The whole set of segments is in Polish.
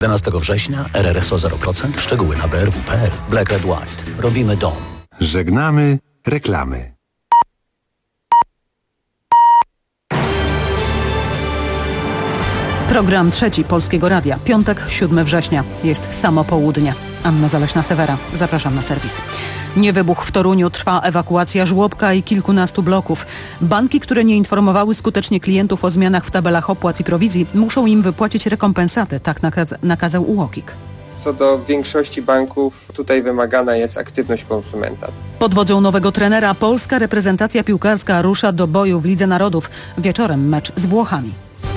11 września RRSO 0%, szczegóły na brw.pl. Black Red White. Robimy dom. Żegnamy reklamy. Program trzeci Polskiego Radia. Piątek, 7 września. Jest samo południe. Anna Zaleśna-Sewera. Zapraszam na serwis. Nie wybuch w Toruniu. Trwa ewakuacja żłobka i kilkunastu bloków. Banki, które nie informowały skutecznie klientów o zmianach w tabelach opłat i prowizji, muszą im wypłacić rekompensatę. Tak nakazał UOKiK. Co do większości banków, tutaj wymagana jest aktywność konsumenta. Pod wodzą nowego trenera polska reprezentacja piłkarska rusza do boju w Lidze Narodów. Wieczorem mecz z Włochami.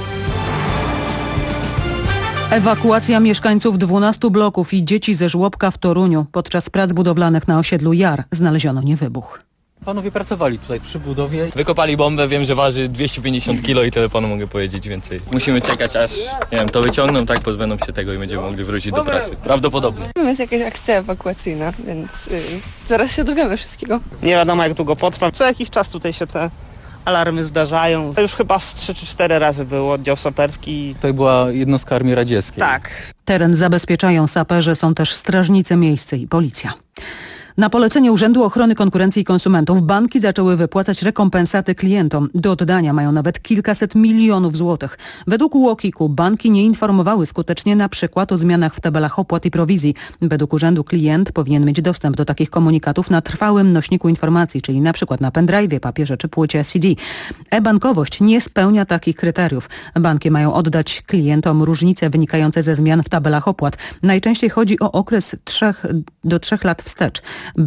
Ewakuacja mieszkańców 12 bloków i dzieci ze żłobka w Toruniu. Podczas prac budowlanych na osiedlu Jar znaleziono niewybuch. Panowie pracowali tutaj przy budowie. Wykopali bombę, wiem, że waży 250 kg i tyle panu mogę powiedzieć więcej. Musimy czekać aż, nie wiem, to wyciągną, tak, pozbędą się tego i będziemy mogli wrócić do pracy. Prawdopodobnie. Jest jakaś akcja ewakuacyjna, więc zaraz się dowiemy wszystkiego. Nie wiadomo jak długo potrwa. Co jakiś czas tutaj się te alarmy zdarzają. To już chyba z 3 czy 4 razy był oddział saperski. Tutaj była jednostka Armii Radzieckiej. Tak. Teren zabezpieczają saperzy, są też strażnicy miejscy i policja. Na polecenie Urzędu Ochrony Konkurencji i Konsumentów banki zaczęły wypłacać rekompensaty klientom. Do oddania mają nawet kilkaset milionów złotych. Według UOKiK-u banki nie informowały skutecznie na przykład o zmianach w tabelach opłat i prowizji. Według urzędu klient powinien mieć dostęp do takich komunikatów na trwałym nośniku informacji, czyli na przykład na pendrive'ie, papierze czy płycie CD. E-bankowość nie spełnia takich kryteriów. Banki mają oddać klientom różnice wynikające ze zmian w tabelach opłat. Najczęściej chodzi o okres 3 do 3 lat wstecz.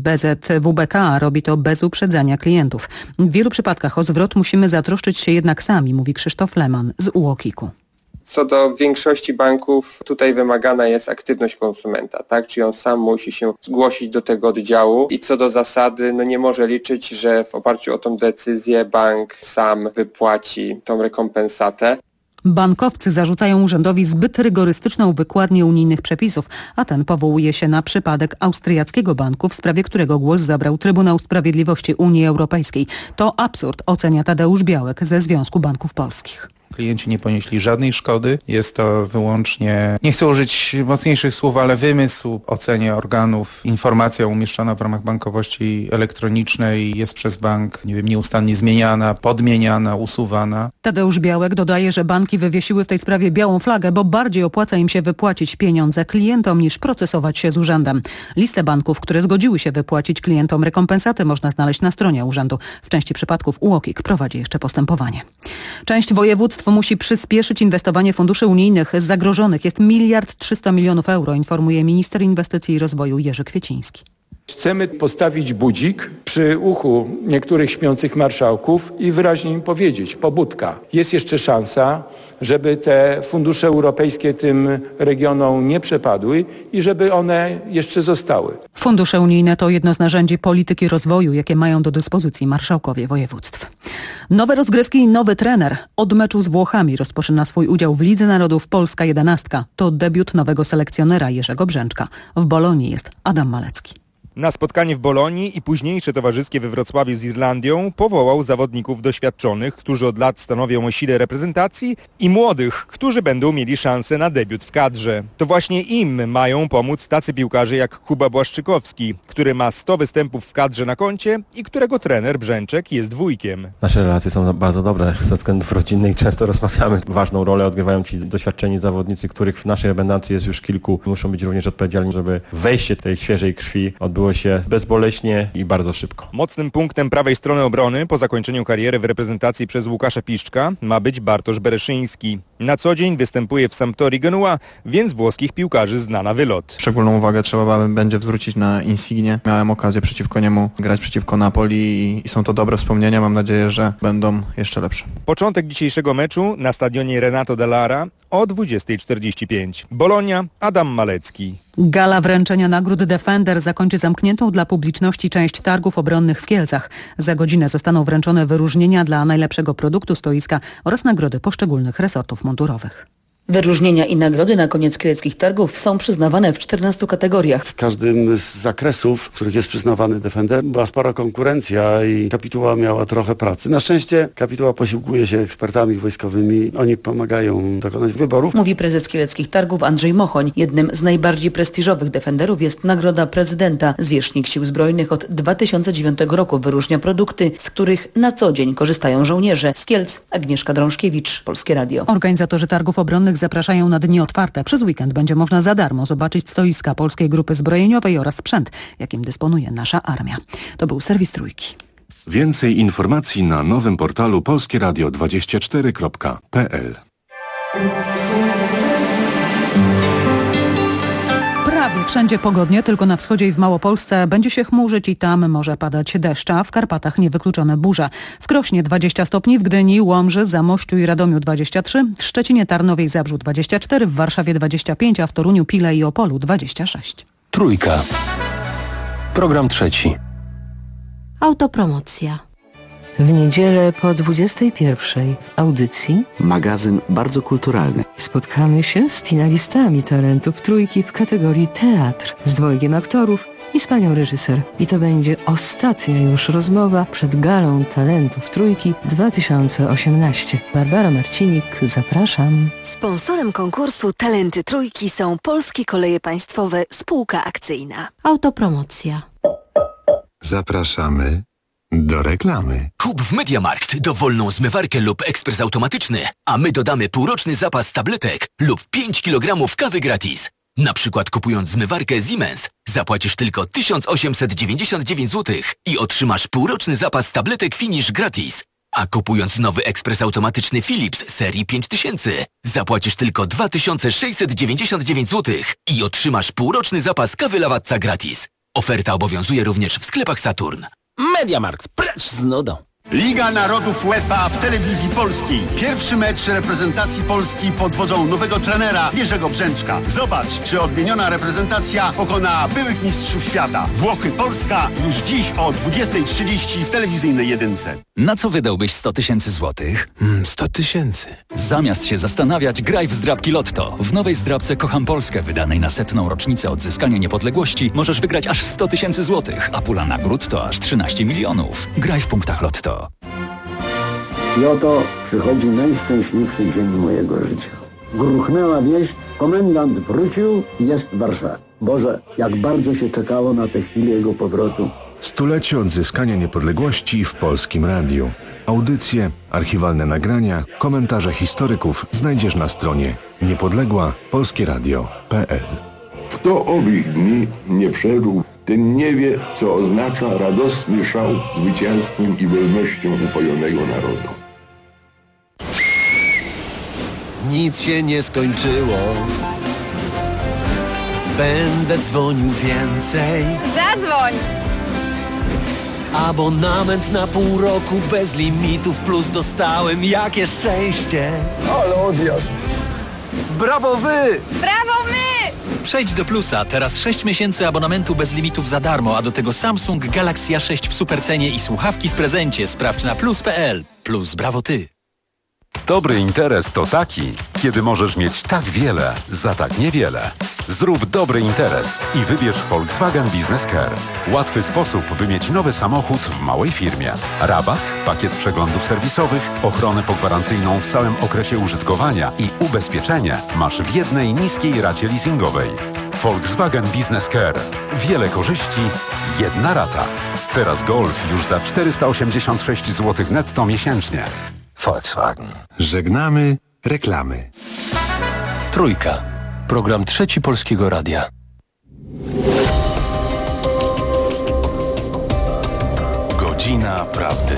BZWBK robi to bez uprzedzania klientów. W wielu przypadkach o zwrot musimy zatroszczyć się jednak sami, mówi Krzysztof Leman z UOKiK-u. Co do większości banków, tutaj wymagana jest aktywność konsumenta, tak? Czyli on sam musi się zgłosić do tego oddziału i co do zasady, nie może liczyć, że w oparciu o tą decyzję bank sam wypłaci tą rekompensatę. Bankowcy zarzucają urzędowi zbyt rygorystyczną wykładnię unijnych przepisów, a ten powołuje się na przypadek austriackiego banku, w sprawie którego głos zabrał Trybunał Sprawiedliwości Unii Europejskiej. To absurd, ocenia Tadeusz Białek ze Związku Banków Polskich. Klienci nie ponieśli żadnej szkody. Jest to wyłącznie, nie chcę użyć mocniejszych słów, ale wymysł ocenie organów. Informacja umieszczona w ramach bankowości elektronicznej jest przez bank, nieustannie zmieniana, podmieniana, usuwana. Tadeusz Białek dodaje, że banki wywiesiły w tej sprawie białą flagę, bo bardziej opłaca im się wypłacić pieniądze klientom niż procesować się z urzędem. Listę banków, które zgodziły się wypłacić klientom rekompensaty, można znaleźć na stronie urzędu. W części przypadków UOKiK prowadzi jeszcze postępowanie. Część województw musi przyspieszyć inwestowanie funduszy unijnych. Zagrożonych jest 1 300 000 000 euro, informuje minister inwestycji i rozwoju Jerzy Kwieciński. Chcemy postawić budzik przy uchu niektórych śpiących marszałków i wyraźnie im powiedzieć: pobudka. Jest jeszcze szansa, żeby te fundusze europejskie tym regionom nie przepadły i żeby one jeszcze zostały. Fundusze unijne to jedno z narzędzi polityki rozwoju, jakie mają do dyspozycji marszałkowie województw. Nowe rozgrywki i nowy trener. Od meczu z Włochami rozpoczyna swój udział w Lidze Narodów Polska 11. To debiut nowego selekcjonera Jerzego Brzęczka. W Bolonii jest Adam Malecki. Na spotkanie w Bolonii i późniejsze towarzyskie we Wrocławiu z Irlandią powołał zawodników doświadczonych, którzy od lat stanowią o sile reprezentacji, i młodych, którzy będą mieli szansę na debiut w kadrze. To właśnie im mają pomóc tacy piłkarze jak Kuba Błaszczykowski, który ma 100 występów w kadrze na koncie i którego trener Brzęczek jest wujkiem. Nasze relacje są bardzo dobre ze względów rodzinnych, często rozmawiamy. Ważną rolę odgrywają ci doświadczeni zawodnicy, których w naszej reprezentacji jest już kilku. Muszą być również odpowiedzialni, żeby wejście tej świeżej krwi odbyło się bezboleśnie i bardzo szybko. Mocnym punktem prawej strony obrony po zakończeniu kariery w reprezentacji przez Łukasza Piszczka ma być Bartosz Bereszyński. Na co dzień występuje w Sampdorii Genua, więc włoskich piłkarzy zna na wylot. Szczególną uwagę trzeba będzie zwrócić na Insignię. Miałem okazję przeciwko niemu grać przeciwko Napoli i są to dobre wspomnienia. Mam nadzieję, że będą jeszcze lepsze. Początek dzisiejszego meczu na stadionie Renato Dall'Ara o 20:45. Bolonia, Adam Malecki. Gala wręczenia nagród Defender zakończy zamkniętą dla publiczności część targów obronnych w Kielcach. Za godzinę zostaną wręczone wyróżnienia dla najlepszego produktu stoiska oraz nagrody poszczególnych resortów mundurowych. Wyróżnienia i nagrody na koniec kieleckich targów są przyznawane w 14 kategoriach. W każdym z zakresów, w których jest przyznawany Defender, była spora konkurencja i kapituła miała trochę pracy. Na szczęście kapituła posiłkuje się ekspertami wojskowymi. Oni pomagają dokonać wyborów. Mówi prezes kieleckich targów Andrzej Mochoń. Jednym z najbardziej prestiżowych Defenderów jest Nagroda Prezydenta. Zwierzchnik Sił Zbrojnych od 2009 roku wyróżnia produkty, z których na co dzień korzystają żołnierze. Z Kielc Agnieszka Drążkiewicz, Polskie Radio. Organizatorzy targów obronnych zapraszają na dni otwarte. Przez weekend będzie można za darmo zobaczyć stoiska Polskiej Grupy Zbrojeniowej oraz sprzęt, jakim dysponuje nasza armia. To był serwis Trójki. Więcej informacji na nowym portalu polskieradio24.pl. Prawie wszędzie pogodnie, tylko na wschodzie i w Małopolsce będzie się chmurzyć i tam może padać deszcz, a w Karpatach niewykluczone burze. W Krośnie 20 stopni, w Gdyni, Łomży, Zamościu i Radomiu 23, w Szczecinie, Tarnowie i Zabrzu 24, w Warszawie 25, a w Toruniu, Pile i Opolu 26. Trójka. Program trzeci. Autopromocja. W niedzielę po 21:00 w audycji magazyn bardzo kulturalny. Spotkamy się z finalistami talentów Trójki w kategorii teatr z dwojgiem aktorów i z panią reżyser. I to będzie ostatnia już rozmowa przed Galą Talentów Trójki 2018. Barbara Marcinik, zapraszam. Sponsorem konkursu Talenty Trójki są Polskie Koleje Państwowe, spółka akcyjna. Autopromocja. Zapraszamy do reklamy. Kup w MediaMarkt dowolną zmywarkę lub ekspres automatyczny, a my dodamy półroczny zapas tabletek lub 5 kg kawy gratis. Na przykład kupując zmywarkę Siemens zapłacisz tylko 1899 zł i otrzymasz półroczny zapas tabletek Finish gratis. A kupując nowy ekspres automatyczny Philips serii 5000 zapłacisz tylko 2699 zł i otrzymasz półroczny zapas kawy Lavazza gratis. Oferta obowiązuje również w sklepach Saturn. MediaMarkt, precz z nudą. Liga Narodów UEFA w telewizji polskiej. Pierwszy mecz reprezentacji Polski pod wodzą nowego trenera Jerzego Brzęczka. Zobacz, czy odmieniona reprezentacja pokona byłych mistrzów świata. Włochy-Polska już dziś o 20:30 w telewizyjnej jedynce. Na co wydałbyś 100 000 złotych? 100 000. Zamiast się zastanawiać, graj w zdrabki Lotto. W nowej zdrabce Kocham Polskę, wydanej na 100. rocznicę odzyskania niepodległości, możesz wygrać aż 100 000 złotych, a pula nagród to aż 13 milionów. Graj w punktach Lotto. I oto przychodzi najszczęśliwszy dzień mojego życia. Gruchnęła wieść, komendant wrócił i jest w Warszawie. Boże, jak bardzo się czekało na tę chwilę jego powrotu. Stulecie odzyskania niepodległości w Polskim Radiu. Audycje, archiwalne nagrania, komentarze historyków znajdziesz na stronie niepodległa-polskieradio.pl. Kto owych dni nie przeżył, ten nie wie, co oznacza radosny szał zwycięstwem i wolnością upojonego narodu. Nic się nie skończyło. Będę dzwonił więcej. Zadzwoń! Abonament na pół roku bez limitów plus dostałem. Jakie szczęście! Ale odjazd! Brawo wy! Brawo my! Przejdź do Plusa. Teraz 6 miesięcy abonamentu bez limitów za darmo, a do tego Samsung Galaxy A6 w supercenie i słuchawki w prezencie. Sprawdź na plus.pl. Plus brawo ty. Dobry interes to taki, kiedy możesz mieć tak wiele za tak niewiele. Zrób dobry interes i wybierz Volkswagen Business Care. Łatwy sposób, by mieć nowy samochód w małej firmie. Rabat, pakiet przeglądów serwisowych, ochronę pogwarancyjną w całym okresie użytkowania i ubezpieczenie masz w jednej niskiej racie leasingowej. Volkswagen Business Care. Wiele korzyści, jedna rata. Teraz Golf już za 486 zł netto miesięcznie. Volkswagen. Żegnamy reklamy. Trójka. Program trzeci Polskiego Radia. Godzina Prawdy.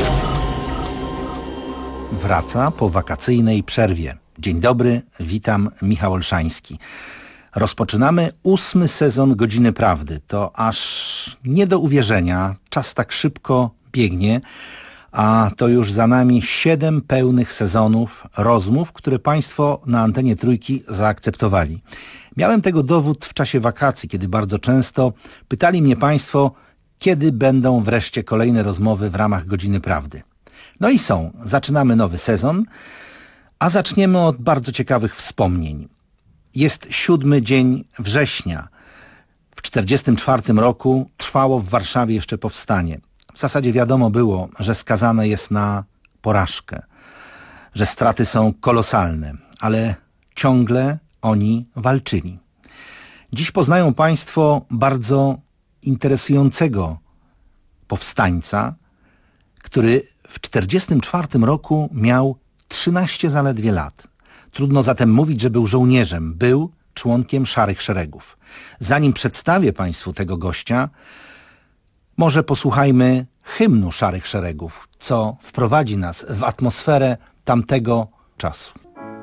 Wraca po wakacyjnej przerwie. Dzień dobry, witam, Michał Olszański. Rozpoczynamy 8. sezon Godziny Prawdy. To aż nie do uwierzenia. Czas tak szybko biegnie. A to już za nami 7 pełnych sezonów rozmów, które Państwo na antenie Trójki zaakceptowali. Miałem tego dowód w czasie wakacji, kiedy bardzo często pytali mnie Państwo, kiedy będą wreszcie kolejne rozmowy w ramach Godziny Prawdy. No i są. Zaczynamy nowy sezon, A zaczniemy od bardzo ciekawych wspomnień. Jest 7 dzień września. W 1944 roku trwało w Warszawie jeszcze powstanie. W zasadzie wiadomo było, że skazane jest na porażkę, że straty są kolosalne, ale ciągle oni walczyli. Dziś poznają Państwo bardzo interesującego powstańca, który w 1944 roku miał 13 zaledwie lat. Trudno zatem mówić, że był żołnierzem, był członkiem Szarych Szeregów. Zanim przedstawię Państwu tego gościa, może posłuchajmy hymnu Szarych Szeregów, co wprowadzi nas w atmosferę tamtego czasu.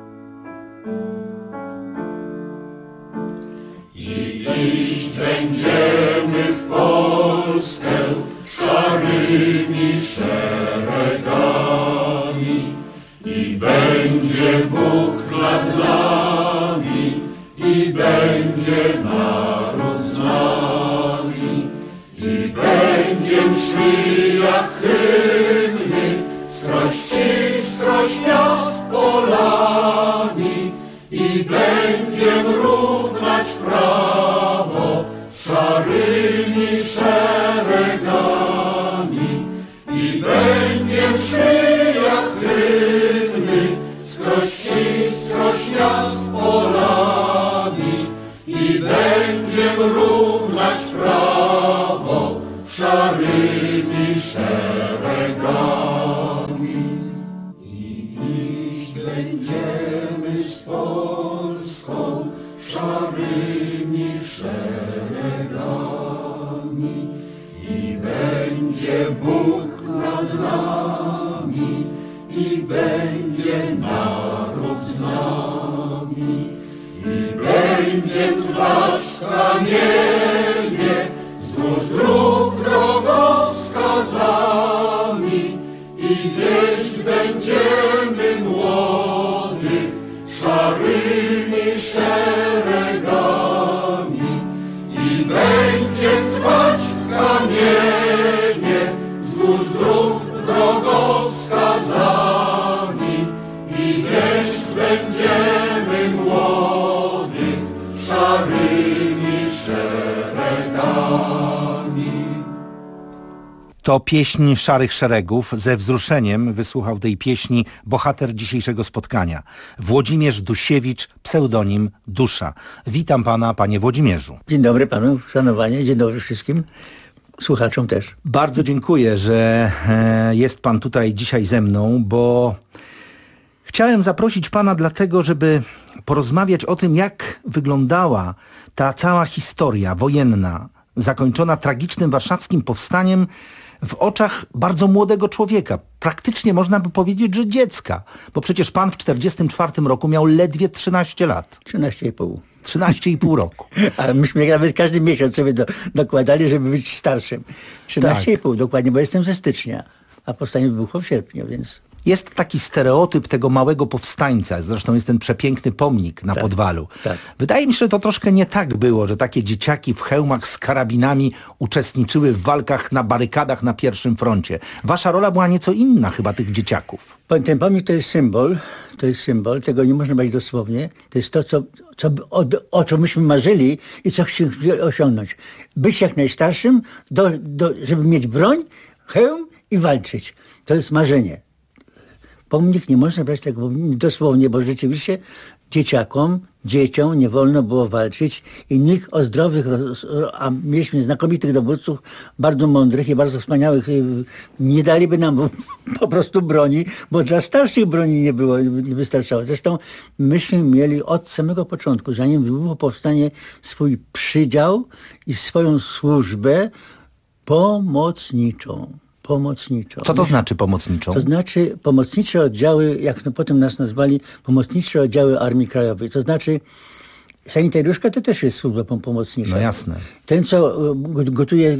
I iść będziemy w Polskę szarymi szeregami i będzie Bóg nad nami i będzie naród z nami i będziem szli jak hymny skroś wsi, skroś miast polami i będziem równać w prawo szarymi szeregami i będziem szli jak hymny skroś wsi, skroś miast polami i będziem równać w prawo szarymi szeregami. I iść będziemy z Polską szarymi szeregami i będzie Bóg nad nami i będzie naród z nami i będzie trwać kamienie wzdłuż dróg drogowskazami i wieść będziemy młodych szarymi szeregami i będzie trwać kamienie wzdłuż dróg drogowskazami i wieść będziemy młodych szarymi szeregami. To pieśń Szarych Szeregów. Ze wzruszeniem wysłuchał tej pieśni bohater dzisiejszego spotkania. Włodzimierz Dusiewicz, pseudonim Dusza. Witam pana, panie Włodzimierzu. Dzień dobry panu, szanowanie, dzień dobry wszystkim słuchaczom też. Bardzo dziękuję, że jest pan tutaj dzisiaj ze mną, bo chciałem zaprosić pana dlatego, żeby porozmawiać o tym, jak wyglądała ta cała historia wojenna, zakończona tragicznym warszawskim powstaniem w oczach bardzo młodego człowieka. Praktycznie można by powiedzieć, że dziecka, bo przecież pan w 1944 roku miał ledwie 13 lat. 13,5. 13,5 roku. A myśmy nawet każdy miesiąc sobie dokładali, żeby być starszym. 13,5 dokładnie, bo jestem ze stycznia, a powstanie wybuchło w sierpniu, więc... Jest taki stereotyp tego małego powstańca, zresztą jest ten przepiękny pomnik na Podwalu. Tak. Wydaje mi się, że to troszkę nie tak było, że takie dzieciaki w hełmach z karabinami uczestniczyły w walkach na barykadach na pierwszym froncie. Wasza rola była nieco inna chyba tych dzieciaków. Ten pomnik to jest symbol, tego nie można brać dosłownie. To jest to, o czym myśmy marzyli i co chcieli osiągnąć. Być jak najstarszym, żeby mieć broń, hełm i walczyć. To jest marzenie. Pomnik nie można brać tego dosłownie, bo rzeczywiście dzieciom nie wolno było walczyć i nikt o zdrowych, a mieliśmy znakomitych dowódców, bardzo mądrych i bardzo wspaniałych, nie daliby nam po prostu broni, bo dla starszych broni nie wystarczało. Zresztą myśmy mieli od samego początku, zanim wybuchło powstanie, swój przydział i swoją służbę pomocniczą. Co to znaczy pomocniczą? To znaczy pomocnicze oddziały, jak potem nas nazwali, pomocnicze oddziały Armii Krajowej. To znaczy sanitariuszka to też jest służba pomocnicza. No jasne. Ten, co gotuje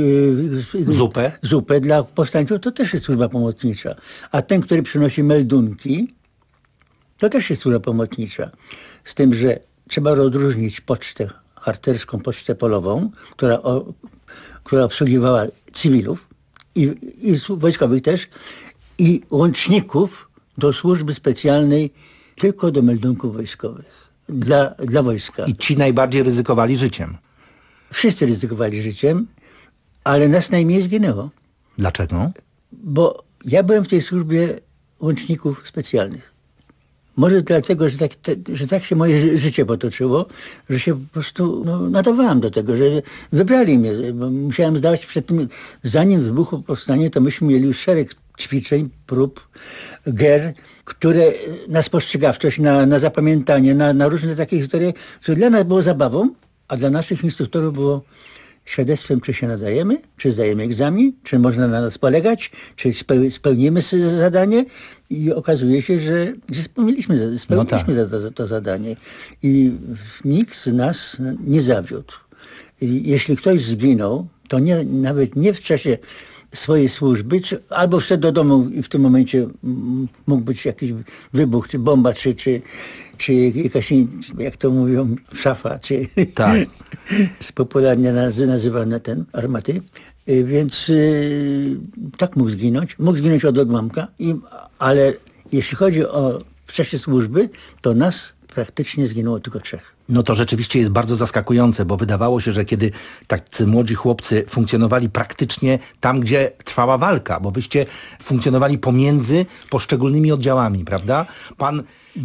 zupę dla powstańców, to też jest służba pomocnicza. A ten, który przynosi meldunki, to też jest służba pomocnicza. Z tym, że trzeba odróżnić pocztę harcerską, pocztę polową, która obsługiwała cywilów, i wojskowych też, i łączników do służby specjalnej tylko do meldunków wojskowych. Dla wojska. I ci najbardziej ryzykowali życiem. Wszyscy ryzykowali życiem, ale nas najmniej zginęło. Dlaczego? Bo ja byłem w tej służbie łączników specjalnych. Może dlatego, że tak się moje życie potoczyło, że się po prostu nadawałem do tego, że wybrali mnie. Bo musiałem zdawać przed tym, zanim wybuchło powstanie, to myśmy mieli już szereg ćwiczeń, prób, gier, które na spostrzegawczość, na zapamiętanie, na różne takie historie, które dla nas było zabawą, a dla naszych instruktorów było świadectwem, czy się nadajemy, czy zdajemy egzamin, czy można na nas polegać, czy spełnimy zadanie. I okazuje się, że spełniliśmy to zadanie. I nikt z nas nie zawiódł. I jeśli ktoś zginął, to nawet nie w czasie swojej służby, albo wszedł do domu i w tym momencie mógł być jakiś wybuch, czy bomba, czy jakaś, jak to mówią, szafa, czy tak. popularnie nazywane armaty. Więc tak mógł zginąć od odłamka, ale jeśli chodzi o w czasie służby, to nas praktycznie zginęło tylko 3. No to rzeczywiście jest bardzo zaskakujące, bo wydawało się, że kiedy tacy młodzi chłopcy funkcjonowali praktycznie tam, gdzie trwała walka, bo wyście funkcjonowali pomiędzy poszczególnymi oddziałami, prawda? Pan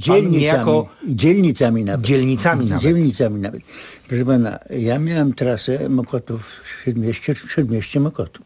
dzielnicami nawet. Dzielnicami nawet. Proszę pana, ja miałem trasę Śródmieście Mokotów.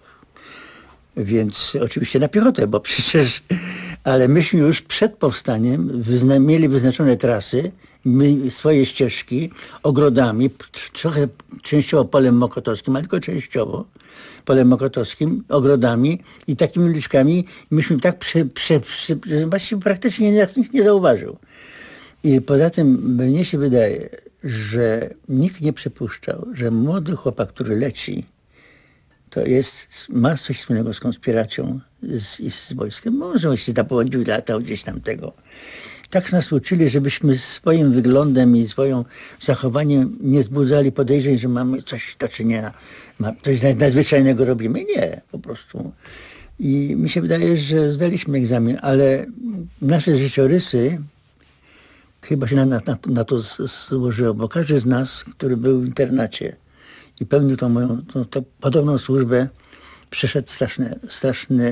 Więc oczywiście na piechotę, bo przecież... Ale myśmy już przed powstaniem mieli wyznaczone trasy, swoje ścieżki, ogrodami, trochę częściowo polem mokotowskim, ale tylko częściowo polem mokotowskim, ogrodami i takimi uliczkami. Myśmy tak właściwie praktycznie nikt nie zauważył. I poza tym mnie się wydaje, że nikt nie przypuszczał, że młody chłopak, który leci, to ma coś wspólnego z konspiracją i z wojskiem. Może się zapłądził, latał gdzieś tam tego. Tak nas uczyli, żebyśmy swoim wyglądem i swoim zachowaniem nie wzbudzali podejrzeń, że mamy coś do czynienia, coś nadzwyczajnego robimy. Nie, po prostu. I mi się wydaje, że zdaliśmy egzamin, ale nasze życiorysy chyba się na to złożyło, bo każdy z nas, który był w internacie i pełnił tą moją podobną służbę, przeszedł straszne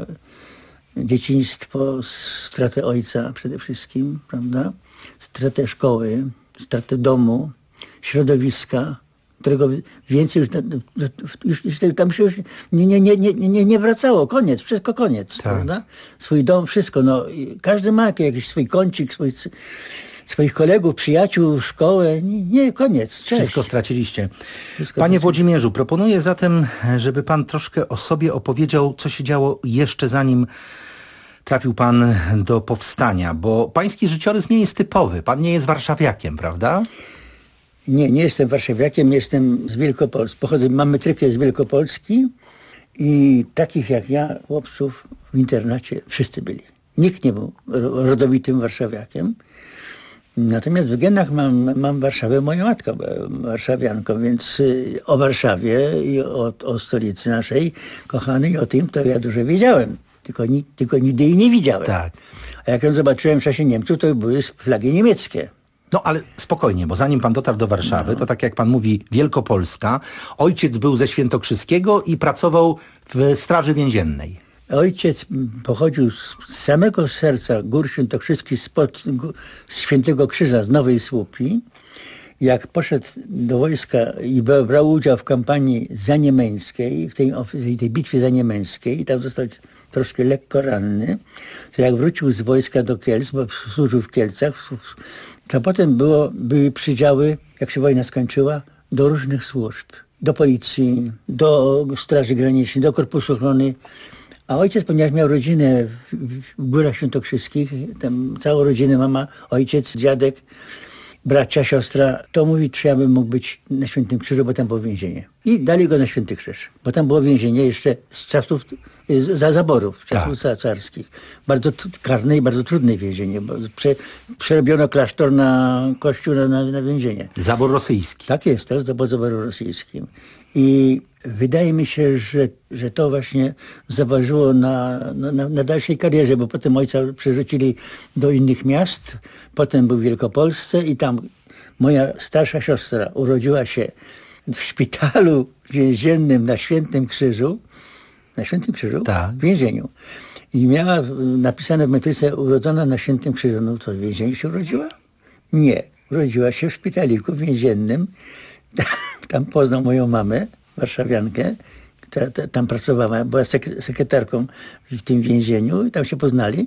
dzieciństwo, stratę ojca przede wszystkim, prawda? Stratę szkoły, stratę domu, środowiska, którego więcej już tam się już nie wracało. Koniec, wszystko koniec, tak. Prawda? Swój dom, wszystko. No, każdy ma jakiś swój kącik, swoich kolegów, przyjaciół, szkołę. Nie, koniec. Cześć. Wszystko straciliście. Panie Włodzimierzu, proponuję zatem, żeby pan troszkę o sobie opowiedział, co się działo jeszcze zanim trafił pan do powstania, bo pański życiorys nie jest typowy. Pan nie jest warszawiakiem, prawda? Nie jestem warszawiakiem, jestem z Wielkopolski. Mam metrykę z Wielkopolski i takich jak ja, chłopców w internacie wszyscy byli. Nikt nie był rodowitym warszawiakiem. Natomiast w genach mam Warszawę, moja matka była warszawianką, więc o Warszawie i o stolicy naszej kochanej, o tym to ja dużo wiedziałem. Tylko nigdy jej nie widziałem. Tak. A jak ją zobaczyłem w czasie Niemców, to były flagi niemieckie. No ale spokojnie, bo zanim pan dotarł do Warszawy, to tak jak pan mówi, Wielkopolska. Ojciec był ze Świętokrzyskiego i pracował w Straży Więziennej. Ojciec pochodził z samego serca Gór Świętokrzyskich, z Świętego Krzyża, z Nowej Słupi. Jak poszedł do wojska i brał udział w kampanii zaniemeńskiej, w tej bitwie zaniemeńskiej, i tam został troszkę lekko ranny, to jak wrócił z wojska do Kielc, bo służył w Kielcach, to potem były przydziały, jak się wojna skończyła, do różnych służb. Do policji, do Straży Granicznej, do Korpusu Ochrony. A ojciec, ponieważ miał rodzinę w Górach Świętokrzyskich, tam całą rodzinę, mama, ojciec, dziadek, bracia, siostra, to mówi, czy ja bym mógł być na Świętym Krzyżu, bo tam było więzienie. I dali go na Święty Krzyż, bo tam było więzienie jeszcze z czasów za zaborów carskich. Bardzo karne i bardzo trudne więzienie, bo przerobiono klasztor na kościół, na więzienie. Zabór rosyjski. Tak jest, to jest zaboru rosyjskim. I wydaje mi się, że to właśnie zaważyło na dalszej karierze, bo potem ojca przerzucili do innych miast, potem był w Wielkopolsce i tam moja starsza siostra urodziła się w szpitalu więziennym na Świętym Krzyżu, w więzieniu. I miała napisane w metryce urodzona na Świętym Krzyżu. No to w więzieniu się urodziła? Nie. Urodziła się w szpitaliku więziennym. Tam poznał moją mamę, warszawiankę, która tam pracowała, była sekretarką w tym więzieniu i tam się poznali.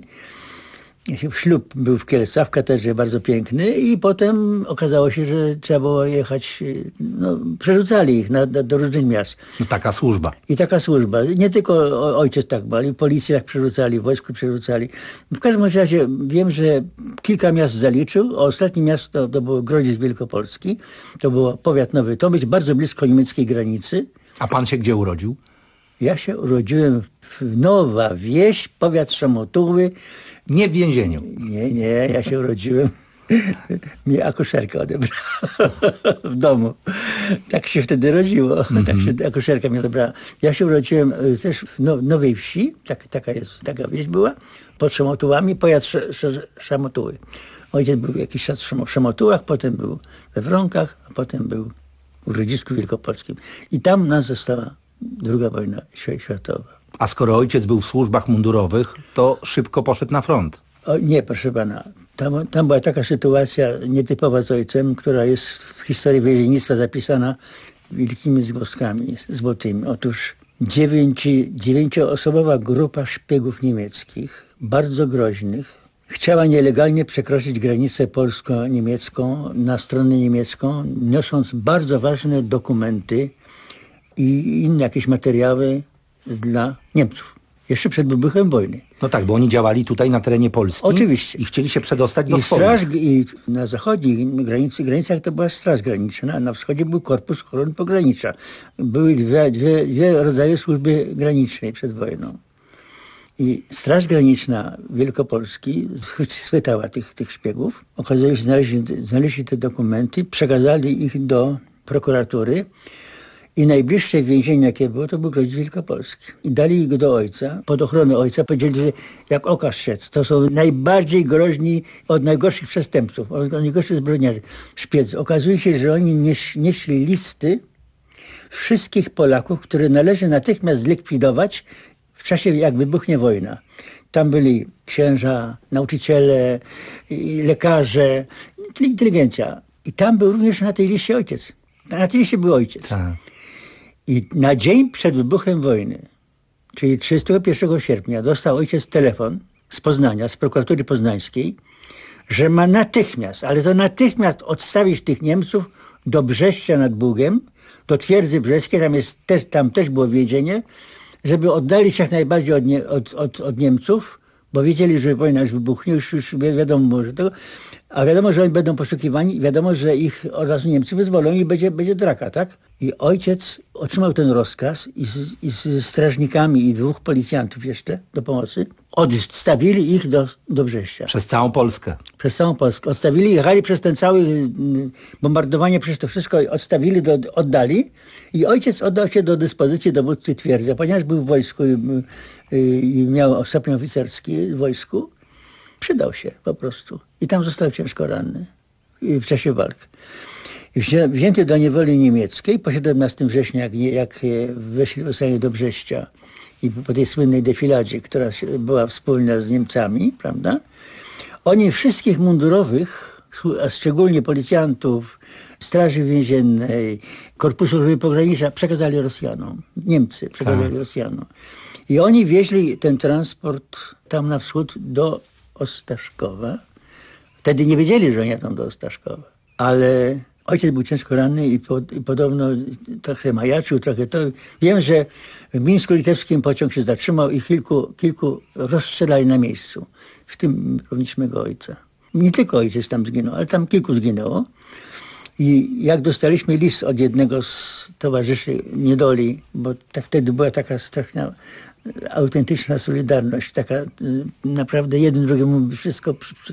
Ślub był w Kielcach, w katedrze bardzo piękny i potem okazało się, że trzeba było jechać, przerzucali ich do różnych miast. No, taka służba. I taka służba. Nie tylko ojciec tak był, ale policję tak przerzucali, wojsku przerzucali. W każdym razie wiem, że kilka miast zaliczył. Ostatnie miasto to było Grodziec Wielkopolski. To było powiat Nowy Tomyśl, bardzo blisko niemieckiej granicy. A pan się gdzie urodził? Ja się urodziłem w Nowa Wieś, powiat Szamotuły. Nie w więzieniu. Nie, ja się urodziłem. Mnie akuszerka odebrała w domu. Tak się wtedy rodziło. Tak się akuszerka mnie odebrała. Ja się urodziłem też w Nowej Wsi. Taka wieś była. Pod Szamotułami, powiat Szamotuły. Ojciec był jakiś czas w Szamotułach, potem był we Wronkach, a potem był w Grodzisku Wielkopolskim. I tam nas została II wojna światowa. A skoro ojciec był w służbach mundurowych, to szybko poszedł na front. Nie, proszę pana. Tam była taka sytuacja nietypowa z ojcem, która jest w historii więziennictwa zapisana wielkimi zgłoskami złotymi. Otóż 9-osobowa grupa szpiegów niemieckich, bardzo groźnych, chciała nielegalnie przekroczyć granicę polsko-niemiecką na stronę niemiecką, niosąc bardzo ważne dokumenty i inne jakieś materiały dla Niemców. Jeszcze przed wybuchem wojny. No tak, bo oni działali tutaj na terenie Polski. Oczywiście. I chcieli się przedostać do swoich. I na zachodniej granicach to była Straż Graniczna, a na wschodzie był Korpus Ochrony Pogranicza. Były dwie rodzaje służby granicznej przed wojną. I Straż Graniczna Wielkopolski schwytała tych szpiegów. Okazało się, znaleźli te dokumenty, przekazali ich do prokuratury. I najbliższe więzienie, jakie było, to był Grodziec Wielkopolski. I dali go do ojca, pod ochronę ojca, powiedzieli, że jak oka strzec, to są najbardziej groźni od najgorszych przestępców, od najgorszych zbrodniarzy, szpiedzy. Okazuje się, że oni nieśli listy wszystkich Polaków, które należy natychmiast zlikwidować w czasie, jak wybuchnie wojna. Tam byli księża, nauczyciele, lekarze, inteligencja. I tam był również na tej liście ojciec. Na tej liście był ojciec. Tak. I na dzień przed wybuchem wojny, czyli 31 sierpnia, dostał ojciec telefon z Poznania, z prokuratury poznańskiej, że ma natychmiast, ale to natychmiast odstawić tych Niemców do Brześcia nad Bugiem, do twierdzy brzeskiej, tam też było więzienie, żeby oddalić jak najbardziej od Niemców, bo wiedzieli, że wojna już wybuchnie, już wiadomo, że tego, a wiadomo, że oni będą poszukiwani i wiadomo, że ich od razu Niemcy wyzwolą i będzie draka, tak? I ojciec otrzymał ten rozkaz i z strażnikami i 2 policjantów jeszcze do pomocy odstawili ich do Brześcia. Przez całą Polskę. Przez całą Polskę. Odstawili, jechali przez ten cały bombardowanie, przez to wszystko odstawili, oddali i ojciec oddał się do dyspozycji dowódcy twierdzy. A ponieważ był w wojsku i miał stopień oficerski w wojsku, przydał się po prostu. I tam został ciężko ranny w czasie walk. Wzięty do niewoli niemieckiej po 17 września, jak weszli Rosjanie do Brześcia i po tej słynnej defiladzie, która była wspólna z Niemcami, prawda? Oni wszystkich mundurowych, a szczególnie policjantów, Straży Więziennej, Korpusu Ochrony Pogranicza przekazali Rosjanom. Niemcy przekazali Rosjanom. I oni wieźli ten transport tam na wschód do Ostaszkowa. Wtedy nie wiedzieli, że oni jadą do Ostaszkowa. Ale ojciec był ciężko ranny i podobno trochę majaczył, trochę to. Wiem, że w Mińsku Litewskim pociąg się zatrzymał i kilku rozstrzelali na miejscu. W tym również mego ojca. Nie tylko ojciec tam zginął, ale tam kilku zginęło. I jak dostaliśmy list od jednego z towarzyszy niedoli, bo wtedy była taka straszna, autentyczna solidarność, taka naprawdę jeden drugiemu wszystko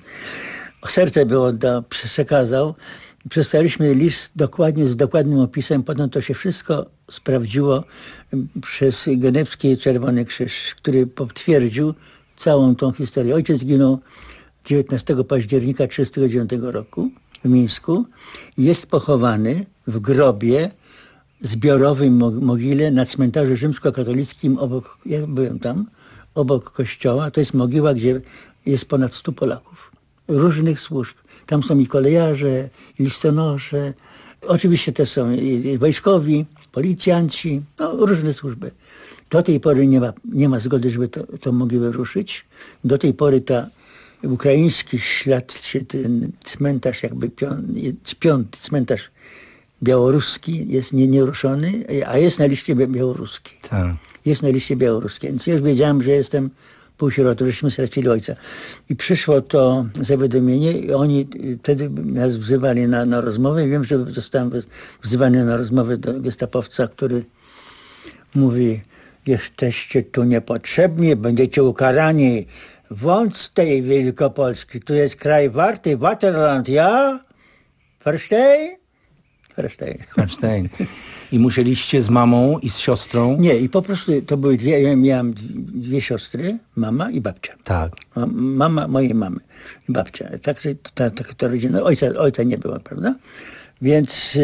serce było przekazał. Przestaliśmy list z dokładnym opisem, potem to się wszystko sprawdziło przez Genewski Czerwony Krzyż, który potwierdził całą tą historię. Ojciec zginął 19 października 1939 roku w Mińsku i jest pochowany w grobie zbiorowym mogile na cmentarzu rzymskokatolickim obok, ja byłem tam, obok kościoła. To jest mogiła, gdzie jest ponad 100 Polaków różnych służb. Tam są i kolejarze, i listonosze. Oczywiście też są i wojskowi, policjanci, no, różne służby. Do tej pory nie ma zgody, żeby to mogiłę ruszyć. Do tej pory ukraiński ślad, czy ten cmentarz, jakby piąty cmentarz białoruski jest nieruszony, a jest na liście białoruskiej. Tak. Jest na liście białoruskiej. Więc ja już wiedziałem, że jestem półsierotą, żeśmy stracili ojca. I przyszło to zawiadomienie i oni wtedy nas wzywali na rozmowę. Wiem, że zostałem wzywany na rozmowę do gestapowca, który mówi: jesteście tu niepotrzebni, będziecie ukarani. Wąt z tej Wielkopolski, tu jest kraj warty, Vaterland, ja? Verstehen? Verstehen. I musieliście z mamą i z siostrą? Nie, i po prostu to były ja miałem dwie siostry, mama i babcia. Tak. Mama mojej mamy i babcia. Także ta rodzina, ojca nie było, prawda? Więc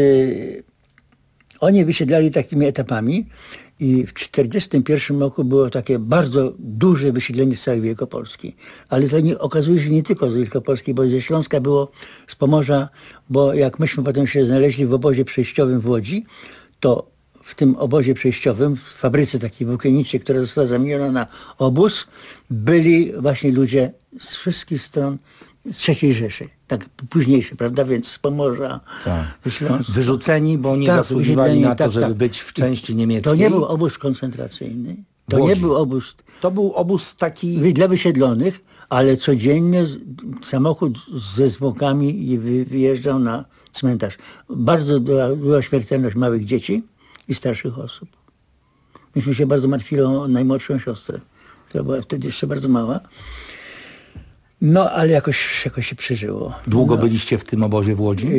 oni wysiedlali takimi etapami i w 1941 roku było takie bardzo duże wysiedlenie z całej Wielkopolski. Ale to okazuje się nie tylko z Wielkopolski, bo ze Śląska było, z Pomorza, bo jak myśmy potem się znaleźli w obozie przejściowym w Łodzi, to w tym obozie przejściowym, w fabryce takiej włókienniczej, która została zamieniona na obóz, byli właśnie ludzie z wszystkich stron z III Rzeszy, tak późniejszy, prawda, więc z Pomorza, ze Śląska. Wyrzuceni, bo nie zasługiwali na to, żeby być w części niemieckiej. To nie był obóz koncentracyjny, nie był obóz... To był obóz taki... dla wysiedlonych, ale codziennie samochód ze zwłokami wyjeżdżał na cmentarz. Bardzo była śmiertelność małych dzieci i starszych osób. Myśmy się bardzo martwili o najmłodszą siostrę, która była wtedy jeszcze bardzo mała. No, ale jakoś się przeżyło. Długo byliście w tym obozie w Łodzi?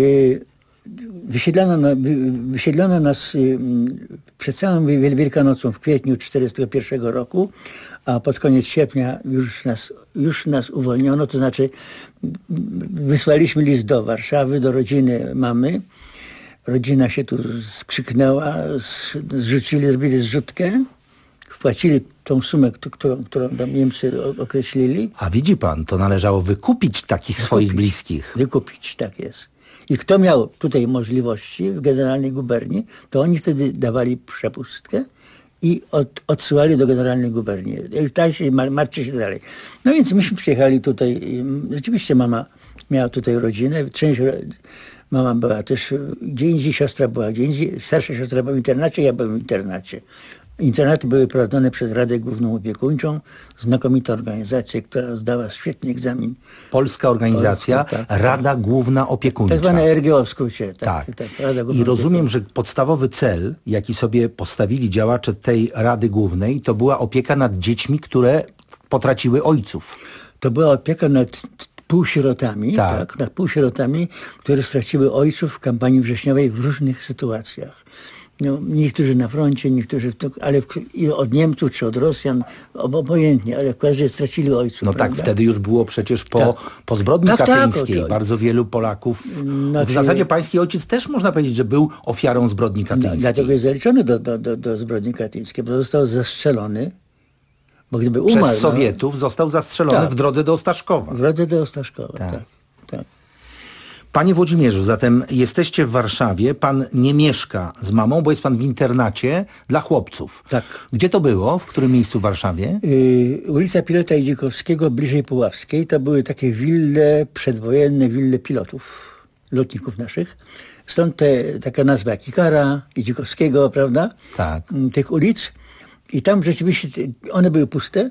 Wysiedlono nas przed całą Wielkanocą w kwietniu 1941 roku, a pod koniec sierpnia już nas uwolniono, to znaczy wysłaliśmy list do Warszawy, do rodziny mamy. Rodzina się tu skrzyknęła, zrobili zrzutkę, wpłacili tą sumę, którą tam Niemcy określili. A widzi pan, to należało wykupić takich swoich bliskich. Wykupić, tak jest. I kto miał tutaj możliwości w generalnej guberni, to oni wtedy dawali przepustkę i odsyłali do generalnej guberni. Tak się martwcie się dalej. No więc myśmy przyjechali tutaj. Rzeczywiście mama miała tutaj rodzinę. Mama była też gdzie indziej, siostra była gdzie indziej. Starsza siostra była w internacie, ja byłem w internacie. Internaty były prowadzone przez Radę Główną Opiekuńczą, znakomita organizacja, która zdała świetny egzamin. Polska organizacja, tak. Rada Główna Opiekuńcza. Tak zwane RGO w skrócie. Tak. I rozumiem, że podstawowy cel, jaki sobie postawili działacze tej Rady Głównej, to była opieka nad dziećmi, które potraciły ojców. To była opieka nad półsierotami, nad półsierotami, które straciły ojców w kampanii wrześniowej w różnych sytuacjach. No, niektórzy na froncie, niektórzy ale od Niemców czy od Rosjan, obojętnie, ale w każdym razie stracili ojców. No prawda? Tak, wtedy już było przecież po zbrodni katyńskiej. Bardzo wielu Polaków. W zasadzie pański ojciec też można powiedzieć, że był ofiarą zbrodni katyńskiej. Dlatego jest zaliczony do zbrodni katyńskiej, bo został zastrzelony. Bo gdyby umarł, przez Sowietów został zastrzelony w drodze do Ostaszkowa. W drodze do Ostaszkowa, tak. Panie Włodzimierzu, zatem jesteście w Warszawie, pan nie mieszka z mamą, bo jest pan w internacie dla chłopców. Tak. Gdzie to było? W którym miejscu w Warszawie? Ulica Pilota Idzikowskiego, bliżej Puławskiej. To były takie wille, przedwojenne wille pilotów, lotników naszych. Stąd taka nazwa Kikara, Idzikowskiego, prawda? Tak. Tych ulic. I tam rzeczywiście one były puste.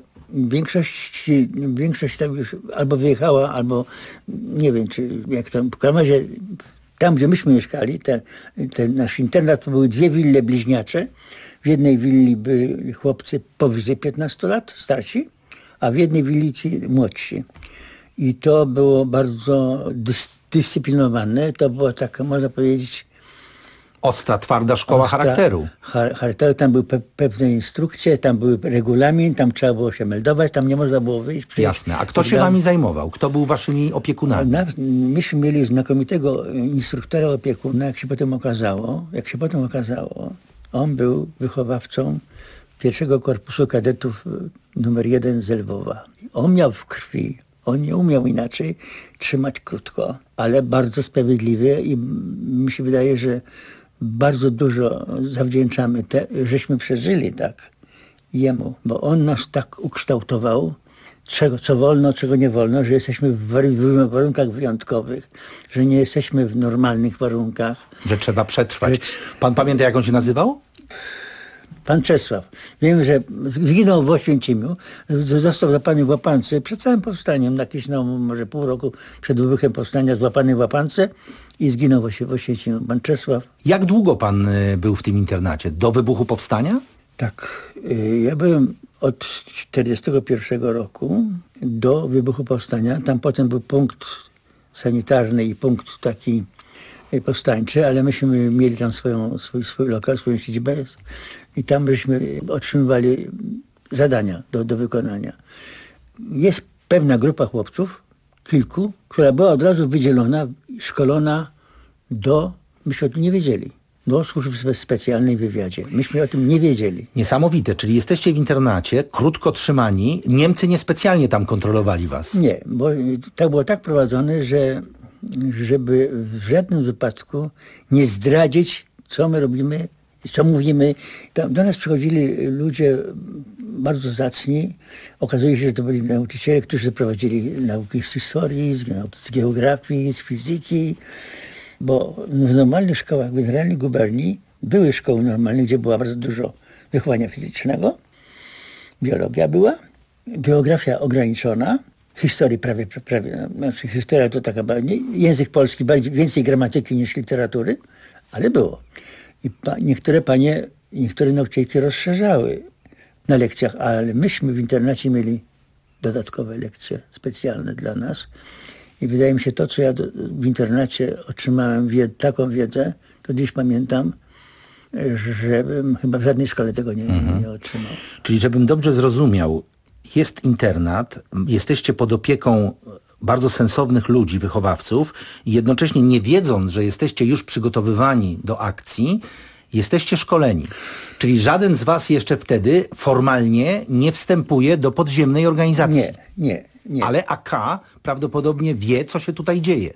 Większość tam już albo wyjechała, albo nie wiem, czy jak tam. W każdym razie Tam, gdzie myśmy mieszkali, ten nasz internat to były 2 wille bliźniacze. W jednej willi byli chłopcy powyżej 15 lat, starsi, a w jednej willi ci młodsi. I to było bardzo dyscyplinowane. To była taka, można powiedzieć... Ostra, twarda szkoła charakteru. Charakteru. Tam były pewne instrukcje, tam był regulamin, tam trzeba było się meldować, tam nie można było wyjść. Jasne. A kto się wami zajmował? Kto był waszymi opiekunami? Myśmy mieli znakomitego instruktora opiekuna, jak się potem okazało, on był wychowawcą 1. Korpusu Kadetów numer 1 z Lwowa. On miał w krwi, on nie umiał inaczej trzymać krótko, ale bardzo sprawiedliwie i mi się wydaje, że bardzo dużo zawdzięczamy, żeśmy przeżyli tak jemu, bo on nas tak ukształtował, co wolno, czego nie wolno, że jesteśmy w warunkach wyjątkowych, że nie jesteśmy w normalnych warunkach. Że trzeba przetrwać. Pan pamięta, jak on się nazywał? Pan Czesław. Wiem, że zginął w Oświęcimiu, został złapany w łapance przed całym powstaniem, jakieś może pół roku przed wybuchem powstania, złapany w łapance i zginął w Oświęcimiu. Pan Czesław. Jak długo pan był w tym internacie? Do wybuchu powstania? Tak. Ja byłem od 1941 roku do wybuchu powstania. Tam potem był punkt sanitarny i punkt taki powstańczy, ale myśmy mieli tam swój lokal, swoją siedzibę i tam żeśmy otrzymywali zadania do wykonania. Jest pewna grupa chłopców, kilku, która była od razu wydzielona, szkolona myśmy o tym nie wiedzieli, do służby specjalnej w wywiadzie. Myśmy o tym nie wiedzieli. Niesamowite, czyli jesteście w internacie, krótko trzymani, Niemcy niespecjalnie tam kontrolowali was. Nie, bo tak było tak prowadzone, żeby w żadnym wypadku nie zdradzić, co my robimy, co mówimy. Do nas przychodzili ludzie bardzo zacni. Okazuje się, że to byli nauczyciele, którzy prowadzili nauki z historii, z geografii, z fizyki, bo w normalnych szkołach, w generalnej guberni były szkoły normalne, gdzie było bardzo dużo wychowania fizycznego. Biologia była, geografia ograniczona, historii prawie, znaczy historia to taka, język polski więcej gramatyki niż literatury, ale było. I niektóre nauczycielki rozszerzały na lekcjach, ale myśmy w internacie mieli dodatkowe lekcje specjalne dla nas. I wydaje mi się, to co ja w internacie otrzymałem, taką wiedzę, to dziś pamiętam, żebym chyba w żadnej szkole tego nie otrzymał. Czyli żebym dobrze zrozumiał, jest internat, jesteście pod opieką bardzo sensownych ludzi, wychowawców i jednocześnie nie wiedząc, że jesteście już przygotowywani do akcji, jesteście szkoleni. Czyli żaden z was jeszcze wtedy formalnie nie wstępuje do podziemnej organizacji. Nie. Ale AK prawdopodobnie wie, co się tutaj dzieje.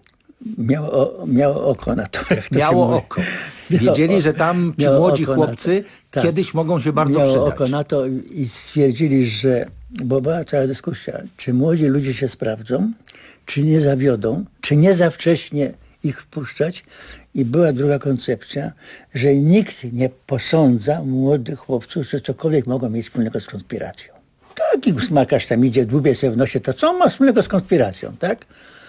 Miało oko na to. Miało oko. Wiedzieli, że tam ci młodzi chłopcy kiedyś mogą się bardzo przydać. Miało oko na to i stwierdzili, że, bo była cała dyskusja, czy młodzi ludzie się sprawdzą, czy nie zawiodą, czy nie za wcześnie ich wpuszczać. I była druga koncepcja, że nikt nie posądza młodych chłopców, że cokolwiek mogą mieć wspólnego z konspiracją. Taki smakarz tam idzie, dłubie sobie w nosie, to co ma wspólnego z konspiracją, tak?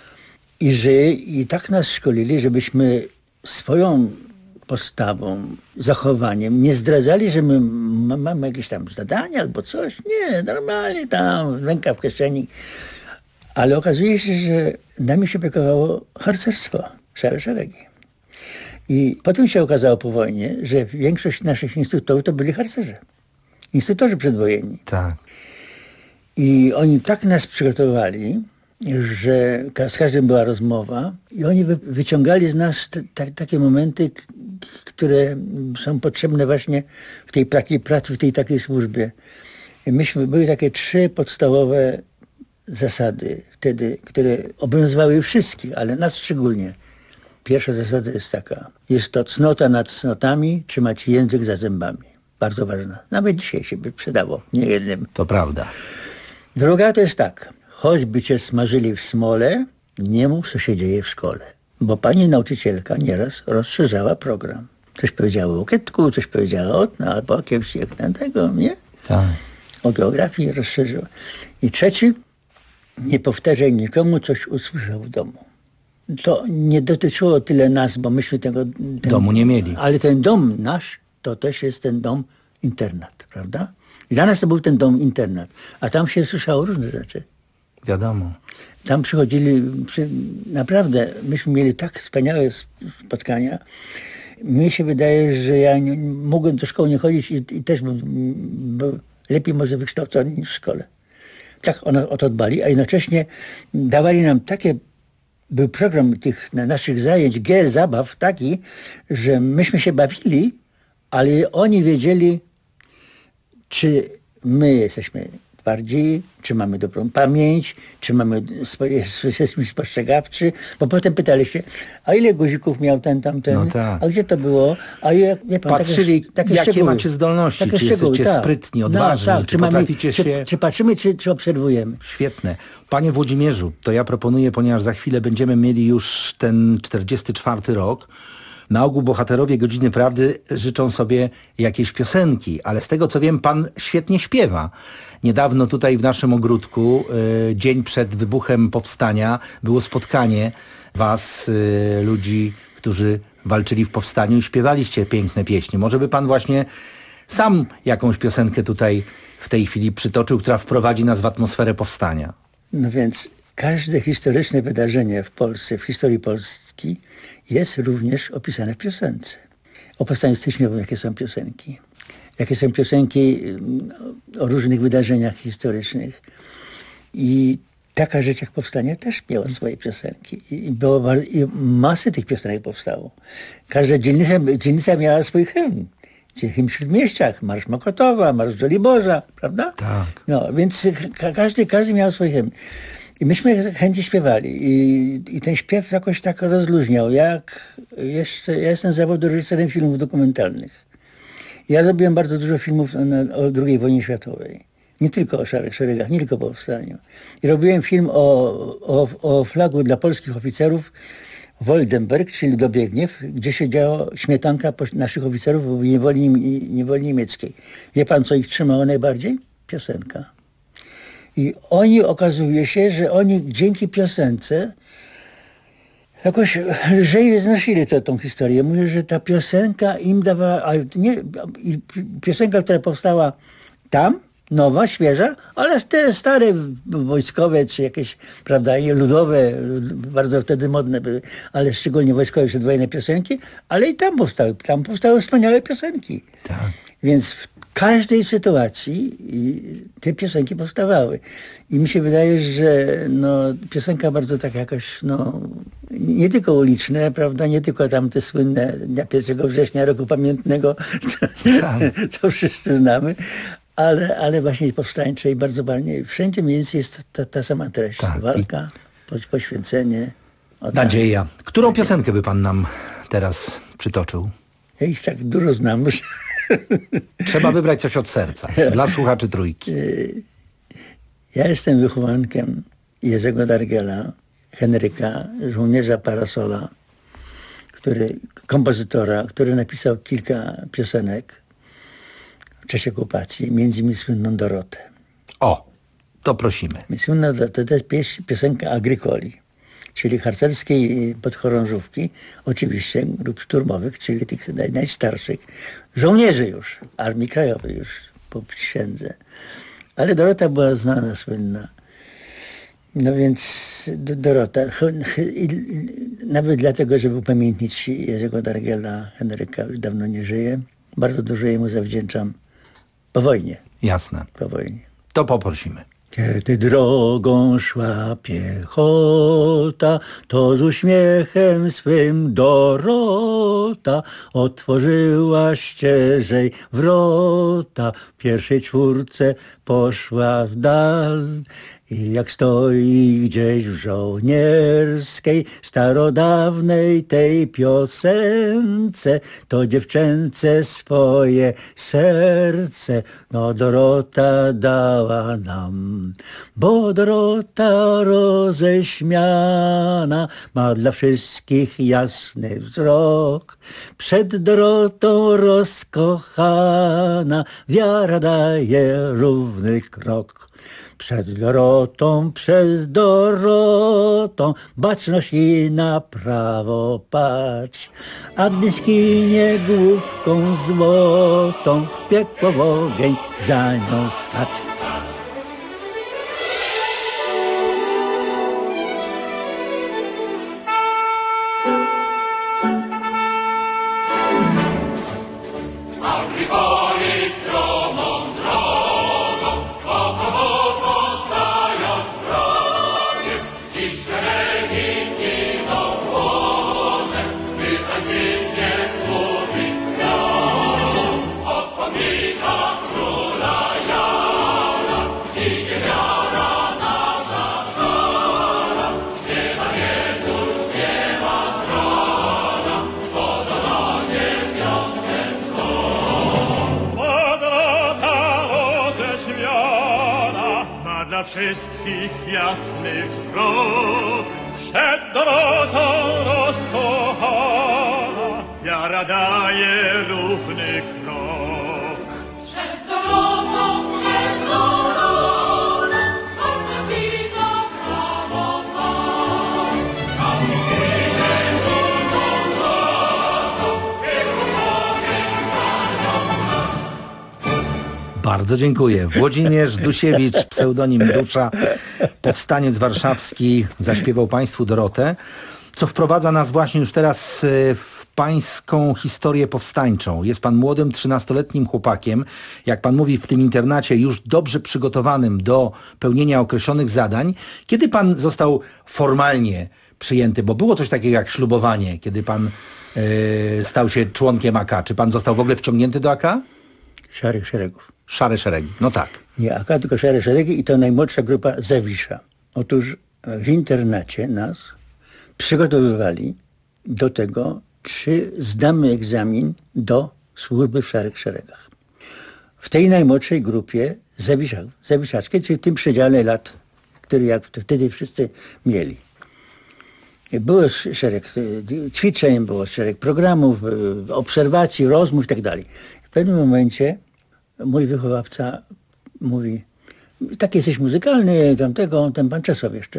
I tak nas szkolili, żebyśmy swoją postawą, zachowaniem nie zdradzali, że my mamy jakieś tam zadania albo coś. Nie, normalnie tam, ręka w kieszeni. Ale okazuje się, że nami się opiekowało harcerstwo, szare szeregi. I potem się okazało po wojnie, że większość naszych instruktorów to byli harcerze. Instruktorzy przedwojenni. Tak. I oni tak nas przygotowali, że z każdym była rozmowa i oni wyciągali z nas takie momenty, które są potrzebne właśnie w tej takiej pracy, w tej takiej służbie. Były takie 3 podstawowe zasady wtedy, które obowiązywały wszystkich, ale nas szczególnie. Pierwsza zasada jest taka. Jest to cnota nad cnotami, trzymać język za zębami. Bardzo ważna. Nawet dzisiaj się by przydało, nie jednym. To prawda. Druga to jest tak. Choćby cię smażyli w smole, nie mów, co się dzieje w szkole. Bo pani nauczycielka nieraz rozszerzała program. Coś powiedziała o Kietku, coś powiedziała albo o kimś tego, nie? Tak. O geografii rozszerzyła. I trzeci, nie powtarzaj nikomu, coś usłyszał w domu. to nie dotyczyło tyle nas, bo myśmy tego domu nie mieli. Ale ten dom nasz, to też jest ten dom internat, prawda? I dla nas to był ten dom internat, a tam się słyszało różne rzeczy. Wiadomo. Tam przychodzili, naprawdę, myśmy mieli tak wspaniałe spotkania. Mnie się wydaje, że ja mogłem do szkoły nie chodzić i też był lepiej może wykształcony niż w szkole. Tak o to dbali, a jednocześnie dawali nam był program tych naszych zajęć, gier, zabaw taki, że myśmy się bawili, ale oni wiedzieli, czy my jesteśmy twardzi, czy mamy dobrą pamięć, czy jesteśmy spostrzegawczy, bo potem pytali się, a ile guzików miał ten, no tak. A gdzie to było? A wie pan, patrzyli, takie jakie szczegóły. Macie zdolności, takie czy jesteście sprytni, odważni, tak. czy potraficie się... Czy patrzymy, czy obserwujemy. Świetne. Panie Włodzimierzu, to ja proponuję, ponieważ za chwilę będziemy mieli już ten 44 rok, na ogół bohaterowie Godziny Prawdy życzą sobie jakiejś piosenki, ale z tego co wiem, pan świetnie śpiewa. Niedawno tutaj w naszym ogródku, dzień przed wybuchem powstania, było spotkanie was, ludzi, którzy walczyli w powstaniu i śpiewaliście piękne pieśni. Może by pan właśnie sam jakąś piosenkę tutaj w tej chwili przytoczył, która wprowadzi nas w atmosferę powstania. No więc każde historyczne wydarzenie w Polsce, w historii Polski jest również opisane w piosence. O powstaniu styczniowym, jakie są piosenki. Jakie są piosenki o różnych wydarzeniach historycznych. I taka rzecz jak powstanie też miała swoje piosenki. I masy tych piosenek powstało. Każda dzielnica miała swój hymn. Hymn w Śródmieściach, Marsz Mokotowa, Marsz Żoliborza, prawda? Tak. No, więc każdy miał swój hymn. I myśmy chętnie śpiewali i ten śpiew jakoś tak rozluźniał. Ja jestem z zawodu reżyserem filmów dokumentalnych. Ja robiłem bardzo dużo filmów o II wojnie światowej. Nie tylko o Szarych Szeregach, nie tylko o powstaniu. I robiłem film o flagu dla polskich oficerów Woldenberg, czyli Dobiegniew, gdzie siedziała śmietanka naszych oficerów w niewoli niemieckiej. Wie pan, co ich trzymało najbardziej? Piosenka. I okazuje się, że oni dzięki piosence jakoś lżej znosili tą historię. Mówię, że ta piosenka im dawała, piosenka, która powstała tam, nowa, świeża, ale te stare wojskowe, czy jakieś, prawda, ludowe, bardzo wtedy modne były, ale szczególnie wojskowe przedwojenne piosenki, ale i tam powstały wspaniałe piosenki. Tak. Więc w każdej sytuacji te piosenki powstawały. I mi się wydaje, że piosenka bardzo tak jakoś, nie tylko uliczne, prawda, nie tylko tam te słynne dnia 1 września roku pamiętnego, co wszyscy znamy, ale właśnie powstańcze i bardzo bardziej. Wszędzie mniej więcej jest ta sama treść. Tak. Walka, poświęcenie. Nadzieja. Którą piosenkę by pan nam teraz przytoczył? Ja ich tak dużo znam. Trzeba wybrać coś od serca. Dla słuchaczy Trójki. Ja jestem wychowankiem Jerzego Dargela, Henryka, żołnierza Parasola, kompozytora, który napisał kilka piosenek w czasie okupacji, między innymi słynną Dorotę. O, to prosimy. Słynna Dorotę to jest piosenka Agricoli, czyli harcerskiej podchorążówki, oczywiście grup szturmowych, czyli tych najstarszych żołnierzy już, Armii Krajowej już po przysiędze. Ale Dorota była znana, słynna. No więc Dorota, nawet dlatego, żeby upamiętnić Jerzego Dargela, Henryka, już dawno nie żyje, bardzo dużo jemu zawdzięczam po wojnie. Jasne. Po wojnie. To poprosimy. Kiedy drogą szła piechota, to z uśmiechem swym Dorota otworzyła ścieżej wrota, w pierwszej czwórce poszła w dal. I jak stoi gdzieś w żołnierskiej, starodawnej tej piosence, to dziewczęce swoje serce, Dorota dała nam. Bo Dorota roześmiana ma dla wszystkich jasny wzrok. Przed Dorotą rozkochana wiara daje równy krok. Przed Dorotą, przez Dorotą, baczność i na prawo patrz. A gdy skinie główką złotą, w piekło w ogień za nią skacz. Wszystkich jasny wzrok, przed Dorotą rozkochana, wiara daje równy krok. Przed Dorotą, patrzeć i na prawo patrz. A gdy zginie główką złotą, piekło w ogień za nią skacz. Bardzo dziękuję. Włodzimierz Dusiewicz, pseudonim Dusza, powstaniec warszawski, zaśpiewał Państwu Dorotę, co wprowadza nas właśnie już teraz w pańską historię powstańczą. Jest pan młodym, 13-letnim chłopakiem, jak pan mówi, w tym internacie już dobrze przygotowanym do pełnienia określonych zadań. Kiedy pan został formalnie przyjęty, bo było coś takiego jak ślubowanie, kiedy pan stał się członkiem AK. Czy pan został w ogóle wciągnięty do AK? Szarych Szeregów. Szare Szeregi, no tak. Nie AK, tylko Szare Szeregi i to najmłodsza grupa Zawisza. Otóż w internacie nas przygotowywali do tego, czy zdamy egzamin do służby w Szarych Szeregach. W tej najmłodszej grupie zawiszackiej, czyli w tym przedziale lat, który jak wtedy wszyscy mieli. Było szereg ćwiczeń, było szereg programów, obserwacji, rozmów i tak dalej. W pewnym momencie mój wychowawca mówi: tak jesteś muzykalny, ten pan Czesław jeszcze.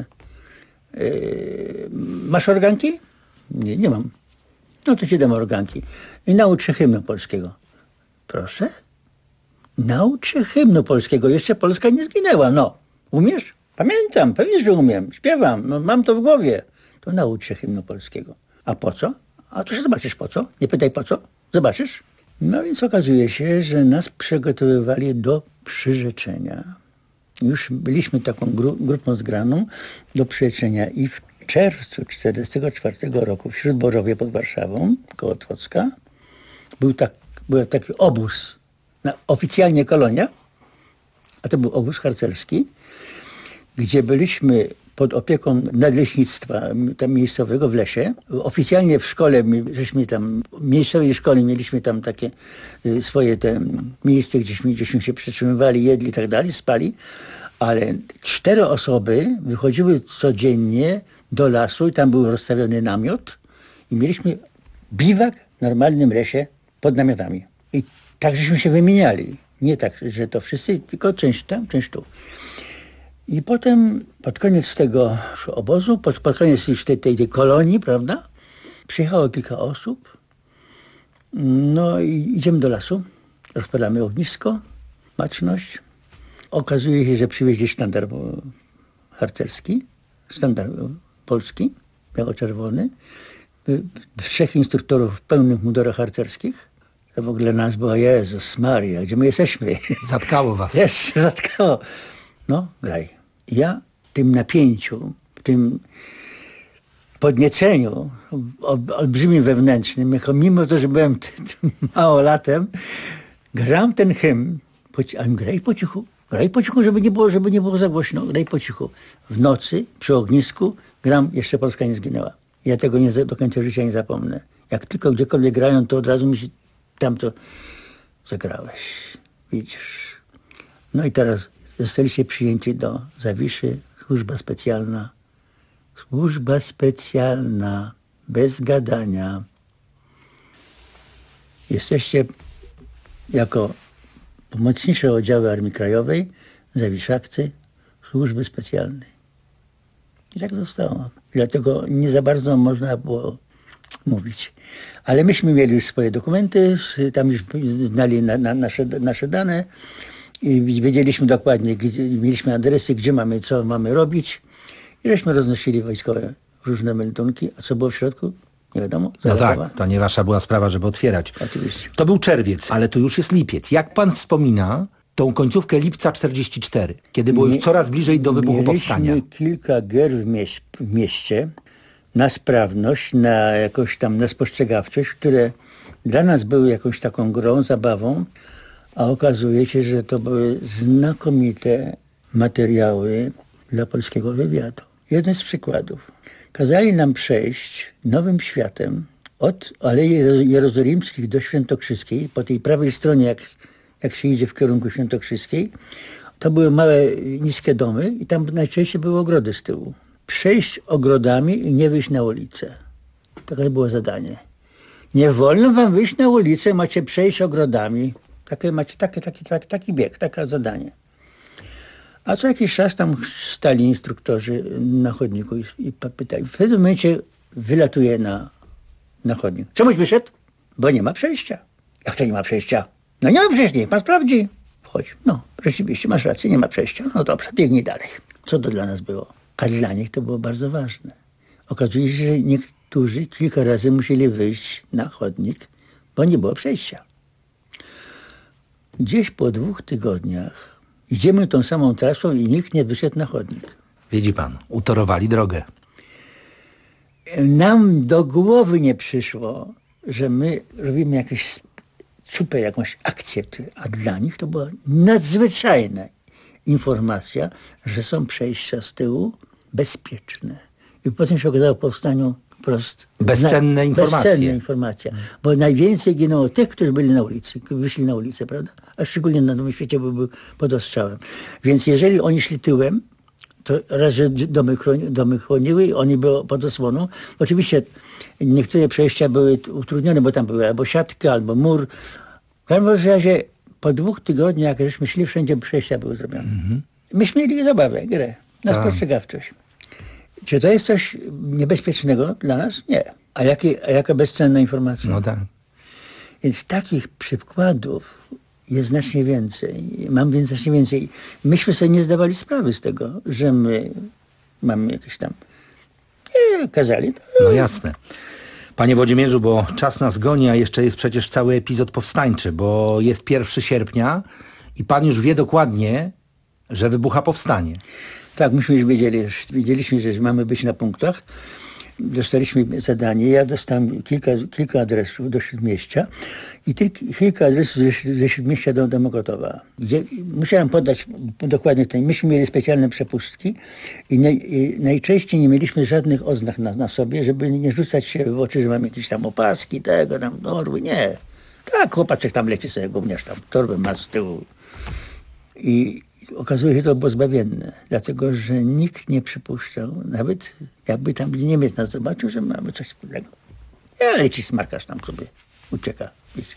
Masz organki? Nie mam. No to ci dam organki. I naucz się hymnu polskiego. Proszę? Naucz się hymnu polskiego. Jeszcze Polska nie zginęła. No. Umiesz? Pamiętam. Pewnie, że umiem. Śpiewam. No, mam to w głowie. To naucz się hymnu polskiego. A po co? A to się zobaczysz po co. Nie pytaj po co. Zobaczysz. No więc okazuje się, że nas przygotowywali do przyrzeczenia. Już byliśmy taką grupą zgraną do przyrzeczenia i w czerwcu 1944 roku w Śródborowie pod Warszawą, koło Otwocka, był taki obóz, oficjalnie kolonia, a to był obóz harcerski, gdzie byliśmy pod opieką nadleśnictwa tam miejscowego w lesie. Oficjalnie w szkole, żeśmy tam, w miejscowej szkole mieliśmy tam takie swoje te miejsce, gdzieśmy się przetrzymywali, jedli i tak dalej, spali, ale 4 osoby wychodziły codziennie do lasu i tam był rozstawiony namiot i mieliśmy biwak w normalnym lesie pod namiotami. I tak żeśmy się wymieniali. Nie tak, że to wszyscy, tylko część tam, część tu. I potem pod koniec tego obozu, pod koniec już tej kolonii, prawda, przyjechało kilka osób. No i idziemy do lasu, rozpalamy ognisko, baczność. Okazuje się, że przywieźli sztandar harcerski, sztandar polski, biało-czerwony. 3 instruktorów w pełnych mundurach harcerskich. To w ogóle nas było: Jezus Maria, gdzie my jesteśmy? Zatkało was. Jest, zatkało. No, graj. Ja w tym napięciu, w tym podnieceniu olbrzymim wewnętrznym, mimo to, że byłem małolatem, gram ten hymn, ale graj po cichu, żeby nie było za głośno, graj po cichu. W nocy, przy ognisku, gram Jeszcze Polska nie zginęła. Ja tego do końca życia nie zapomnę. Jak tylko gdziekolwiek grają, to od razu mi się tamto zagrałeś. Widzisz. No i teraz zostaliście przyjęci do Zawiszy, służba specjalna, bez gadania. Jesteście jako pomocnicze oddziały Armii Krajowej Zawiszakcy służby specjalnej. I tak zostało. Dlatego nie za bardzo można było mówić. Ale myśmy mieli już swoje dokumenty, tam już znali nasze dane i wiedzieliśmy dokładnie, mieliśmy adresy, gdzie mamy, co mamy robić. I żeśmy roznosili wojskowe różne meldunki. A co było w środku? Nie wiadomo. No tak, to nie wasza była sprawa, żeby otwierać. Oczywiście. To był czerwiec, ale to już jest lipiec. Jak pan wspomina tą końcówkę lipca 44, kiedy było już coraz bliżej do wybuchu powstania? Mieliśmy kilka gier w mieście na sprawność, na jakąś tam na spostrzegawczość, które dla nas były jakąś taką grą, zabawą, a okazuje się, że to były znakomite materiały dla polskiego wywiadu. Jeden z przykładów. Kazali nam przejść Nowym Światem od Alei Jerozolimskich do Świętokrzyskiej, po tej prawej stronie, jak się idzie w kierunku Świętokrzyskiej, to były małe, niskie domy i tam najczęściej były ogrody z tyłu. Przejść ogrodami i nie wyjść na ulicę. Takie było zadanie. Nie wolno wam wyjść na ulicę, macie przejść ogrodami. Taki bieg, takie zadanie. A co jakiś czas tam stali instruktorzy na chodniku i pytali. W pewnym momencie wylatuje na chodnik. Czemuś wyszedł? Bo nie ma przejścia. Jak to nie ma przejścia? No nie ma przejścia, niech pan sprawdzi. Wchodź. No, rzeczywiście, masz rację, nie ma przejścia. No dobrze, biegnij dalej. Co to dla nas było? A dla nich to było bardzo ważne. Okazuje się, że niektórzy kilka razy musieli wyjść na chodnik, bo nie było przejścia. Gdzieś po 2 tygodniach idziemy tą samą trasą i nikt nie wyszedł na chodnik. Widzi pan, utorowali drogę. Nam do głowy nie przyszło, że my robimy jakieś super jakąś akcję, a dla nich to była nadzwyczajna informacja, że są przejścia z tyłu bezpieczne. I potem się okazało w powstaniu wprost bezcenne informacje. Bo najwięcej ginęło tych, którzy byli na ulicy, wyszli na ulicę, prawda? A szczególnie na Nowym Świecie, bo był pod ostrzałem. Więc jeżeli oni szli tyłem, to raz, że domy chroniły i oni byli pod osłoną. Oczywiście niektóre przejścia były utrudnione, bo tam były albo siatka, albo mur. W każdym razie po 2 tygodniach, jak żeśmy szli, wszędzie przejścia były zrobione. Myśmy mieli zabawę, grę, na spostrzegawczość. Czy to jest coś niebezpiecznego dla nas? Nie. A jaka bezcenna informacja? No tak. Więc takich przykładów jest znacznie więcej. Mam znacznie więcej. Myśmy sobie nie zdawali sprawy z tego, że my mamy jakieś tam... kazali. No jasne. Panie Włodzimierzu, bo czas nas goni, a jeszcze jest przecież cały epizod powstańczy, bo jest 1 sierpnia i pan już wie dokładnie, że wybucha powstanie. Tak, myśmy już wiedzieliśmy, że mamy być na punktach. Dostaliśmy zadanie. Ja dostałem kilka adresów do Śródmieścia i kilka adresów ze Śródmieścia do Mokotowa, gdzie musiałem podać dokładnie ten. Myśmy mieli specjalne przepustki i najczęściej nie mieliśmy żadnych oznak na sobie, żeby nie rzucać się w oczy, że mamy jakieś tam opaski, torby. Nie. Tak, chłopaczek tam leci sobie, gówniarz tam torbę ma z tyłu. I okazuje się, to było zbawienne, dlatego że nikt nie przypuszczał, nawet jakby tam Niemiec nas zobaczył, że mamy coś wspólnego. Leci smarkasz tam sobie, ucieka.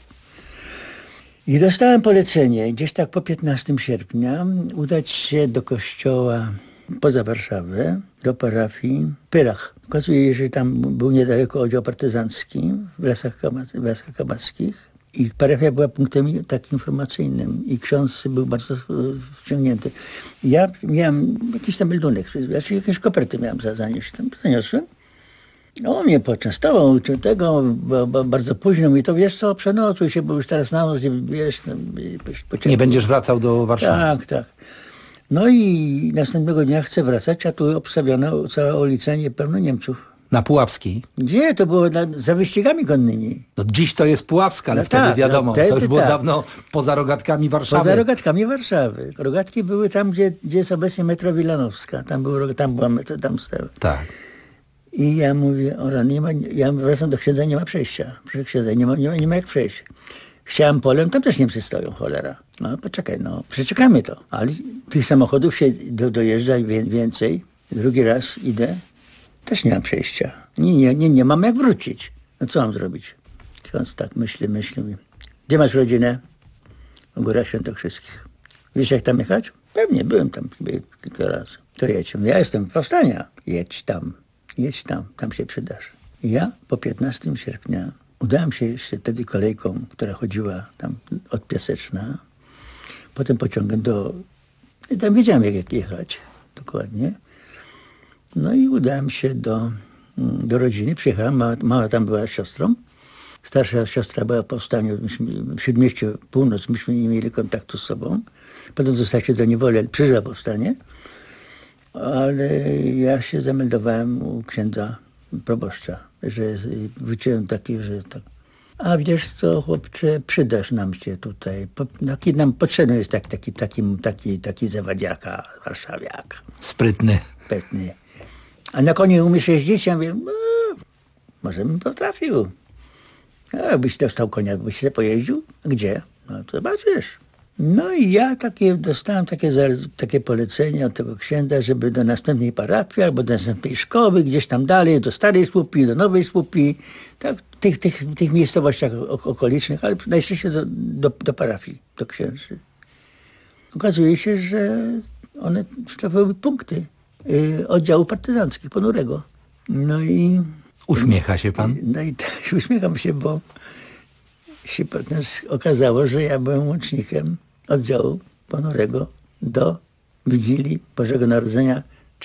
I dostałem polecenie, gdzieś tak po 15 sierpnia, udać się do kościoła poza Warszawę, do parafii Pyrach. Okazuje się, że tam był niedaleko oddział partyzancki w Lasach Kabackich. I parafia była punktem takim informacyjnym i ksiądz był bardzo wciągnięty. Ja miałem jakiś tam meldunek, znaczy jakieś koperty miałem zanieść. Zaniosłem. On mnie poczęstował tego, bo bardzo późno mi to, wiesz co, przenocuj się, bo już teraz na noc, wiesz... Nie będziesz wracał do Warszawy. Tak. No i następnego dnia chcę wracać, a tu obstawiona cała ulica pełno Niemców. Na Puławskiej? Gdzie? To było za wyścigami konnymi. No dziś to jest Puławska, ale wtedy wiadomo, to już było dawno poza rogatkami Warszawy. Poza rogatkami Warszawy. Rogatki były tam, gdzie jest obecnie metro Wilanowska. Tam była metro, tam stała. Tak. I ja mówię, ja wracam do księdza, nie ma przejścia. Proszę księdza, nie ma jak przejść. Chciałem polem, tam też Niemcy stoją, cholera. No poczekaj, przeczekamy to. Ale tych samochodów się dojeżdża więcej. Drugi raz idę. Też nie mam przejścia. Nie mam jak wrócić. No co mam zrobić? Ksiądz tak myśli. Gdzie masz rodzinę? W Górach Świętokrzyskich. Wiesz jak tam jechać? Pewnie, byłem tam kilka razy. To jedź. Ja jestem powstania. Jedź tam, tam się przydasz. Ja po 15 sierpnia udałem się jeszcze wtedy kolejką, która chodziła tam od Piaseczna, potem pociągiem i tam wiedziałem, jak jechać dokładnie. No i udałem się do rodziny, przyjechałem, mała tam była z siostrą. Starsza siostra była w powstaniu w Śródmieściu Północ, myśmy nie mieli kontaktu z sobą. Potem została się do niewoli, ale przeżyła powstanie. Ale ja się zameldowałem u księdza proboszcza, że wróciłem taki, że tak. A wiesz co, chłopcze, przydasz nam się tutaj. Taki nam potrzebny jest taki zawadziaka, warszawiak. Sprytny. A na koniu umiesz jeździć? Ja mówię, no, może bym potrafił. A jakbyś dostał konia, byś się pojeździł? Gdzie? No to zobaczysz. No i ja dostałem takie polecenie od tego księdza, żeby do następnej parafii albo do następnej szkoły, gdzieś tam dalej, do Starej Słupii, do Nowej Słupii, tak, tych miejscowościach okolicznych, ale najczęściej do parafii, do księży. Okazuje się, że one to były punkty oddziału partyzanckich Ponurego. No i... Uśmiecha się pan? No i tak, uśmiecham się, bo się potem okazało, że ja byłem łącznikiem oddziału Ponurego do Wigilii Bożego Narodzenia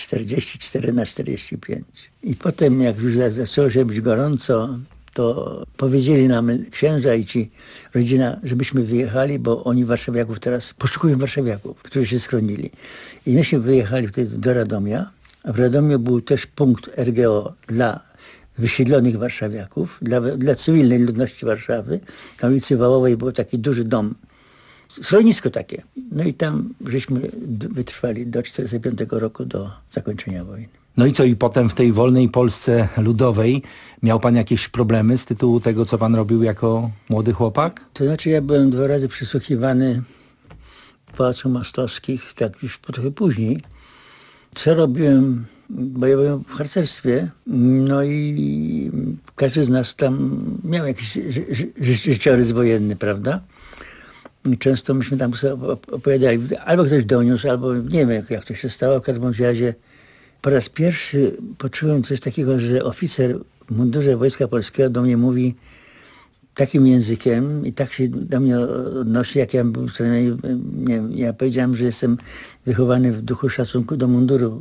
44/45. I potem, jak już zaczęło się być gorąco, to powiedzieli nam księża i ci rodzina, żebyśmy wyjechali, bo oni warszawiaków teraz poszukują warszawiaków, którzy się schronili. I myśmy wyjechali wtedy do Radomia, a w Radomiu był też punkt RGO dla wysiedlonych warszawiaków, dla cywilnej ludności Warszawy. Na ulicy Wałowej był taki duży dom, schronisko takie. No i tam żeśmy wytrwali do 1945 roku, do zakończenia wojny. No i co, i potem w tej wolnej Polsce Ludowej miał pan jakieś problemy z tytułu tego, co pan robił jako młody chłopak? To znaczy, ja byłem 2 razy przysłuchiwany w Pałacu Mostowskich, tak już trochę później. Co robiłem? Bo ja byłem w harcerstwie, no i każdy z nas tam miał jakiś życiorys wojenny, prawda? I często myśmy tam sobie opowiadali, albo ktoś doniósł, albo nie wiem, jak to się stało. W każdym razie po raz pierwszy poczułem coś takiego, że oficer w mundurze Wojska Polskiego do mnie mówi takim językiem i tak się do mnie odnosi, jak ja był, nie wiem, ja powiedziałem, że jestem wychowany w duchu szacunku do munduru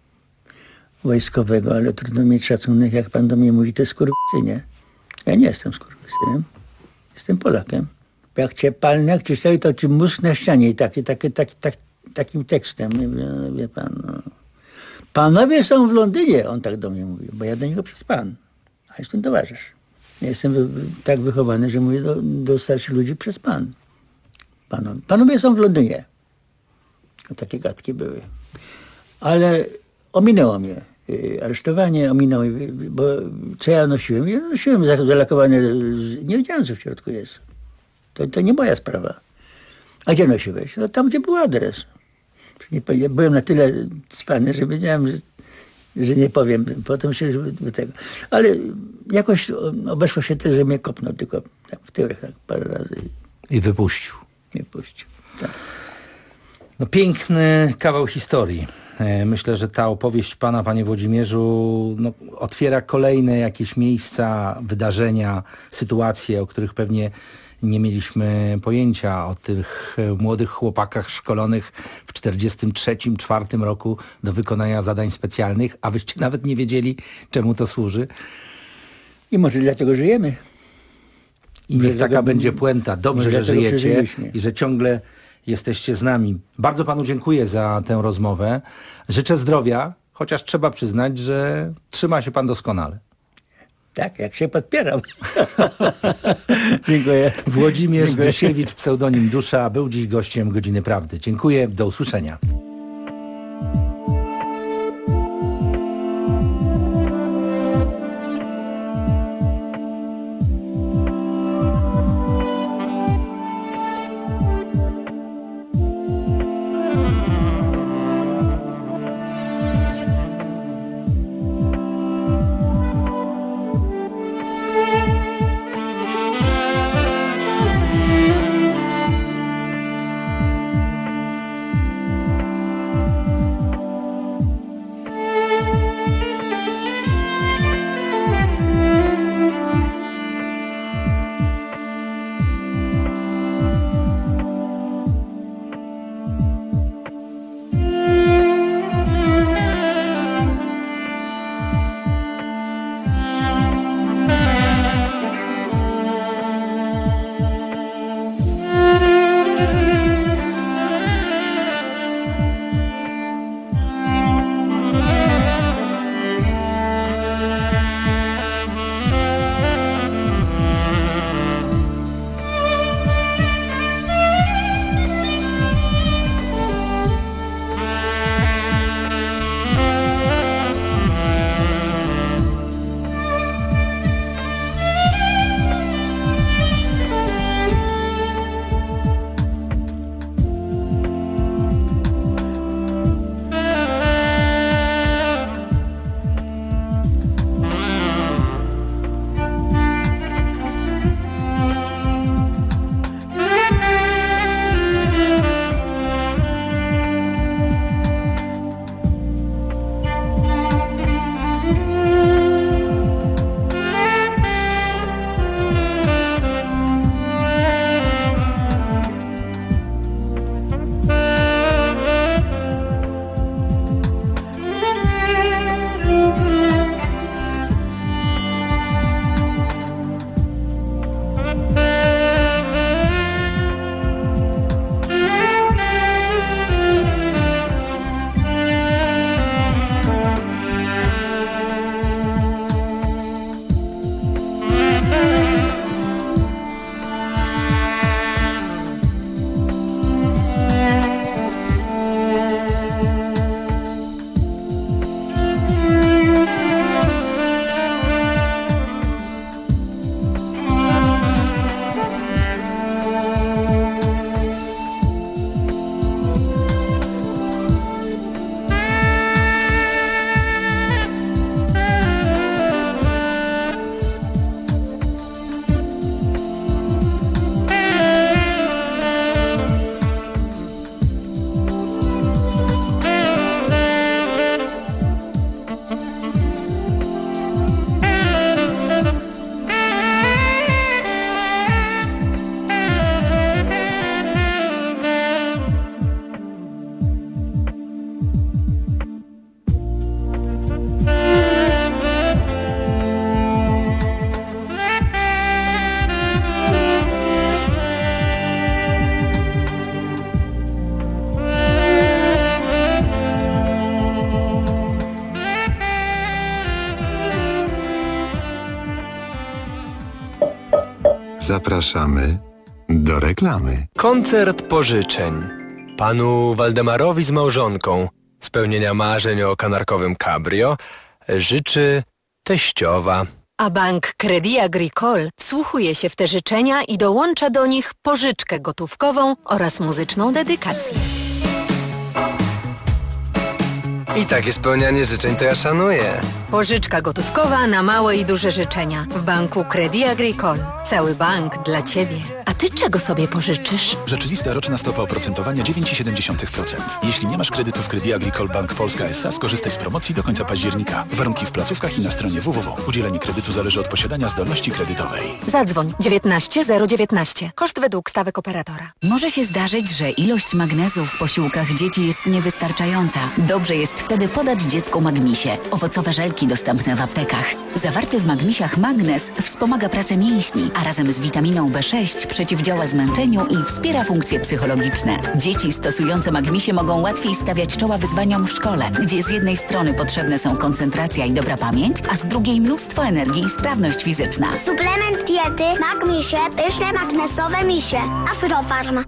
wojskowego, ale trudno mieć szacunek, jak pan do mnie mówi, to skurwysynie. Ja nie jestem skurwysynem, jestem Polakiem. Jak cię palnę, jak cię stoi, to ci mózg na ścianie i takim tekstem, wie pan. No. Panowie są w Londynie, on tak do mnie mówi, bo ja do niego przez pan, a jestem towarzysz. Ja jestem tak wychowany, że mówię do starszych ludzi przez pan. Panowie są w Londynie. Takie gadki były. Ale ominęło mnie aresztowanie, ominęło mnie, bo co ja nosiłem? Ja nosiłem zalakowane, nie wiedziałem, co w środku jest. To nie moja sprawa. A gdzie nosiłeś? No tam, gdzie był adres. Ja byłem na tyle cwany, że wiedziałem, że nie powiem. Potem się do tego. Ale jakoś obeszło się tyle, że mnie kopnął tylko tak, w tyłek tak, parę razy. I wypuścił. Nie puścił, tak. No piękny kawał historii. Myślę, że ta opowieść pana, panie Włodzimierzu, no, otwiera kolejne jakieś miejsca, wydarzenia, sytuacje, o których pewnie nie mieliśmy pojęcia, o tych młodych chłopakach szkolonych w 1943-1944 roku do wykonania zadań specjalnych, a wyście nawet nie wiedzieli, czemu to służy. I może dlatego żyjemy. I niech taka będzie puenta. Dobrze, że żyjecie i że ciągle jesteście z nami. Bardzo panu dziękuję za tę rozmowę. Życzę zdrowia, chociaż trzeba przyznać, że trzyma się pan doskonale. Tak, jak się podpieram. Dziękuję. Włodzimierz Dusiewicz, pseudonim Dusza, był dziś gościem Godziny Prawdy. Dziękuję, do usłyszenia. Zapraszamy do reklamy. Koncert pożyczeń. Panu Waldemarowi z małżonką spełnienia marzeń o kanarkowym cabrio życzy teściowa. A bank Crédit Agricole wsłuchuje się w te życzenia i dołącza do nich pożyczkę gotówkową oraz muzyczną dedykację. I takie spełnianie życzeń to ja szanuję. Pożyczka gotówkowa na małe i duże życzenia w banku Crédit Agricole. Cały bank dla Ciebie. A Ty czego sobie pożyczysz? Rzeczywista roczna stopa oprocentowania 9,7%. Jeśli nie masz kredytu w Crédit Agricole Bank Polska S.A., skorzystaj z promocji do końca października. Warunki w placówkach i na stronie www. Udzielenie kredytu zależy od posiadania zdolności kredytowej. Zadzwoń 19 019. Koszt według stawek operatora. Może się zdarzyć, że ilość magnezu w posiłkach dzieci jest niewystarczająca. Dobrze jest wtedy podać dziecku Magmisie. Owocowe żelki dostępne w aptekach. Zawarty w Magmisiach magnez wspomaga pracę mięśni, a razem z witaminą B6 przeciwdziała zmęczeniu i wspiera funkcje psychologiczne. Dzieci stosujące Magmisie mogą łatwiej stawiać czoła wyzwaniom w szkole, gdzie z jednej strony potrzebne są koncentracja i dobra pamięć, a z drugiej mnóstwo energii i sprawność fizyczna. Suplement diety Magmisie, pyszne magnesowe misie. Afrofarm.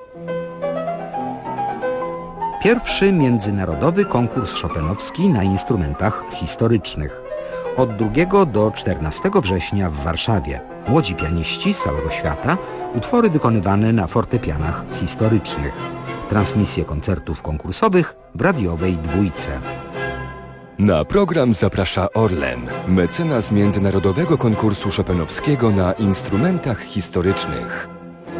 Pierwszy międzynarodowy konkurs chopinowski na instrumentach historycznych. Od 2 do 14 września w Warszawie. Młodzi pianiści z całego świata, utwory wykonywane na fortepianach historycznych. Transmisje koncertów konkursowych w radiowej Dwójce. Na program zaprasza Orlen, mecenas międzynarodowego konkursu chopinowskiego na instrumentach historycznych.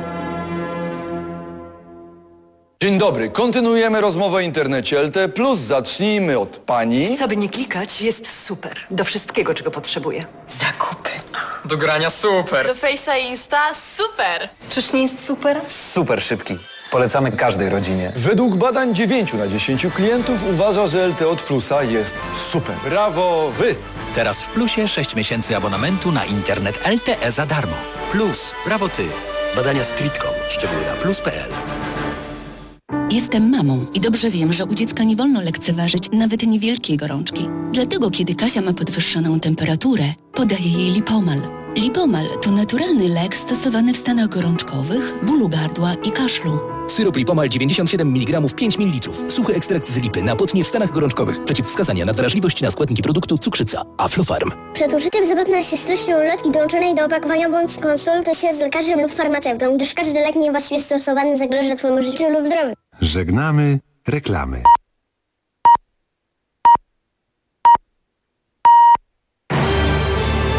Dzień dobry, kontynuujemy rozmowę o internecie LTE+. Zacznijmy od pani. Co by nie klikać, jest super. Do wszystkiego, czego potrzebuję. Zakupy. Do grania super. Do Face'a i Insta super. Czyż nie jest super? Super szybki. Polecamy każdej rodzinie. Według badań 9 na 10 klientów uważa, że LTE od Plusa jest super. Brawo wy! Teraz w Plusie 6 miesięcy abonamentu na internet LTE za darmo. Plus, brawo ty. Badania Streetcom. Szczegóły na plus.pl. Jestem mamą i dobrze wiem, że u dziecka nie wolno lekceważyć nawet niewielkiej gorączki. Dlatego, kiedy Kasia ma podwyższoną temperaturę, podaję jej Lipomal. Lipomal to naturalny lek stosowany w stanach gorączkowych, bólu gardła i kaszlu. Syrop Lipomal 97 mg 5 ml. Suchy ekstrakt z lipy na potnie w stanach gorączkowych. Przeciwwskazania na wrażliwość na składniki produktu cukrzyca. Aflofarm. Przed użyciem zapewne się stycznej ulotki dołączonej do opakowania bądź skonsultuj się z lekarzem lub farmaceutą, gdyż każdy lek niewłaściwie stosowany zagraża Twojemu życiu lub zdrowiu. Żegnamy reklamy.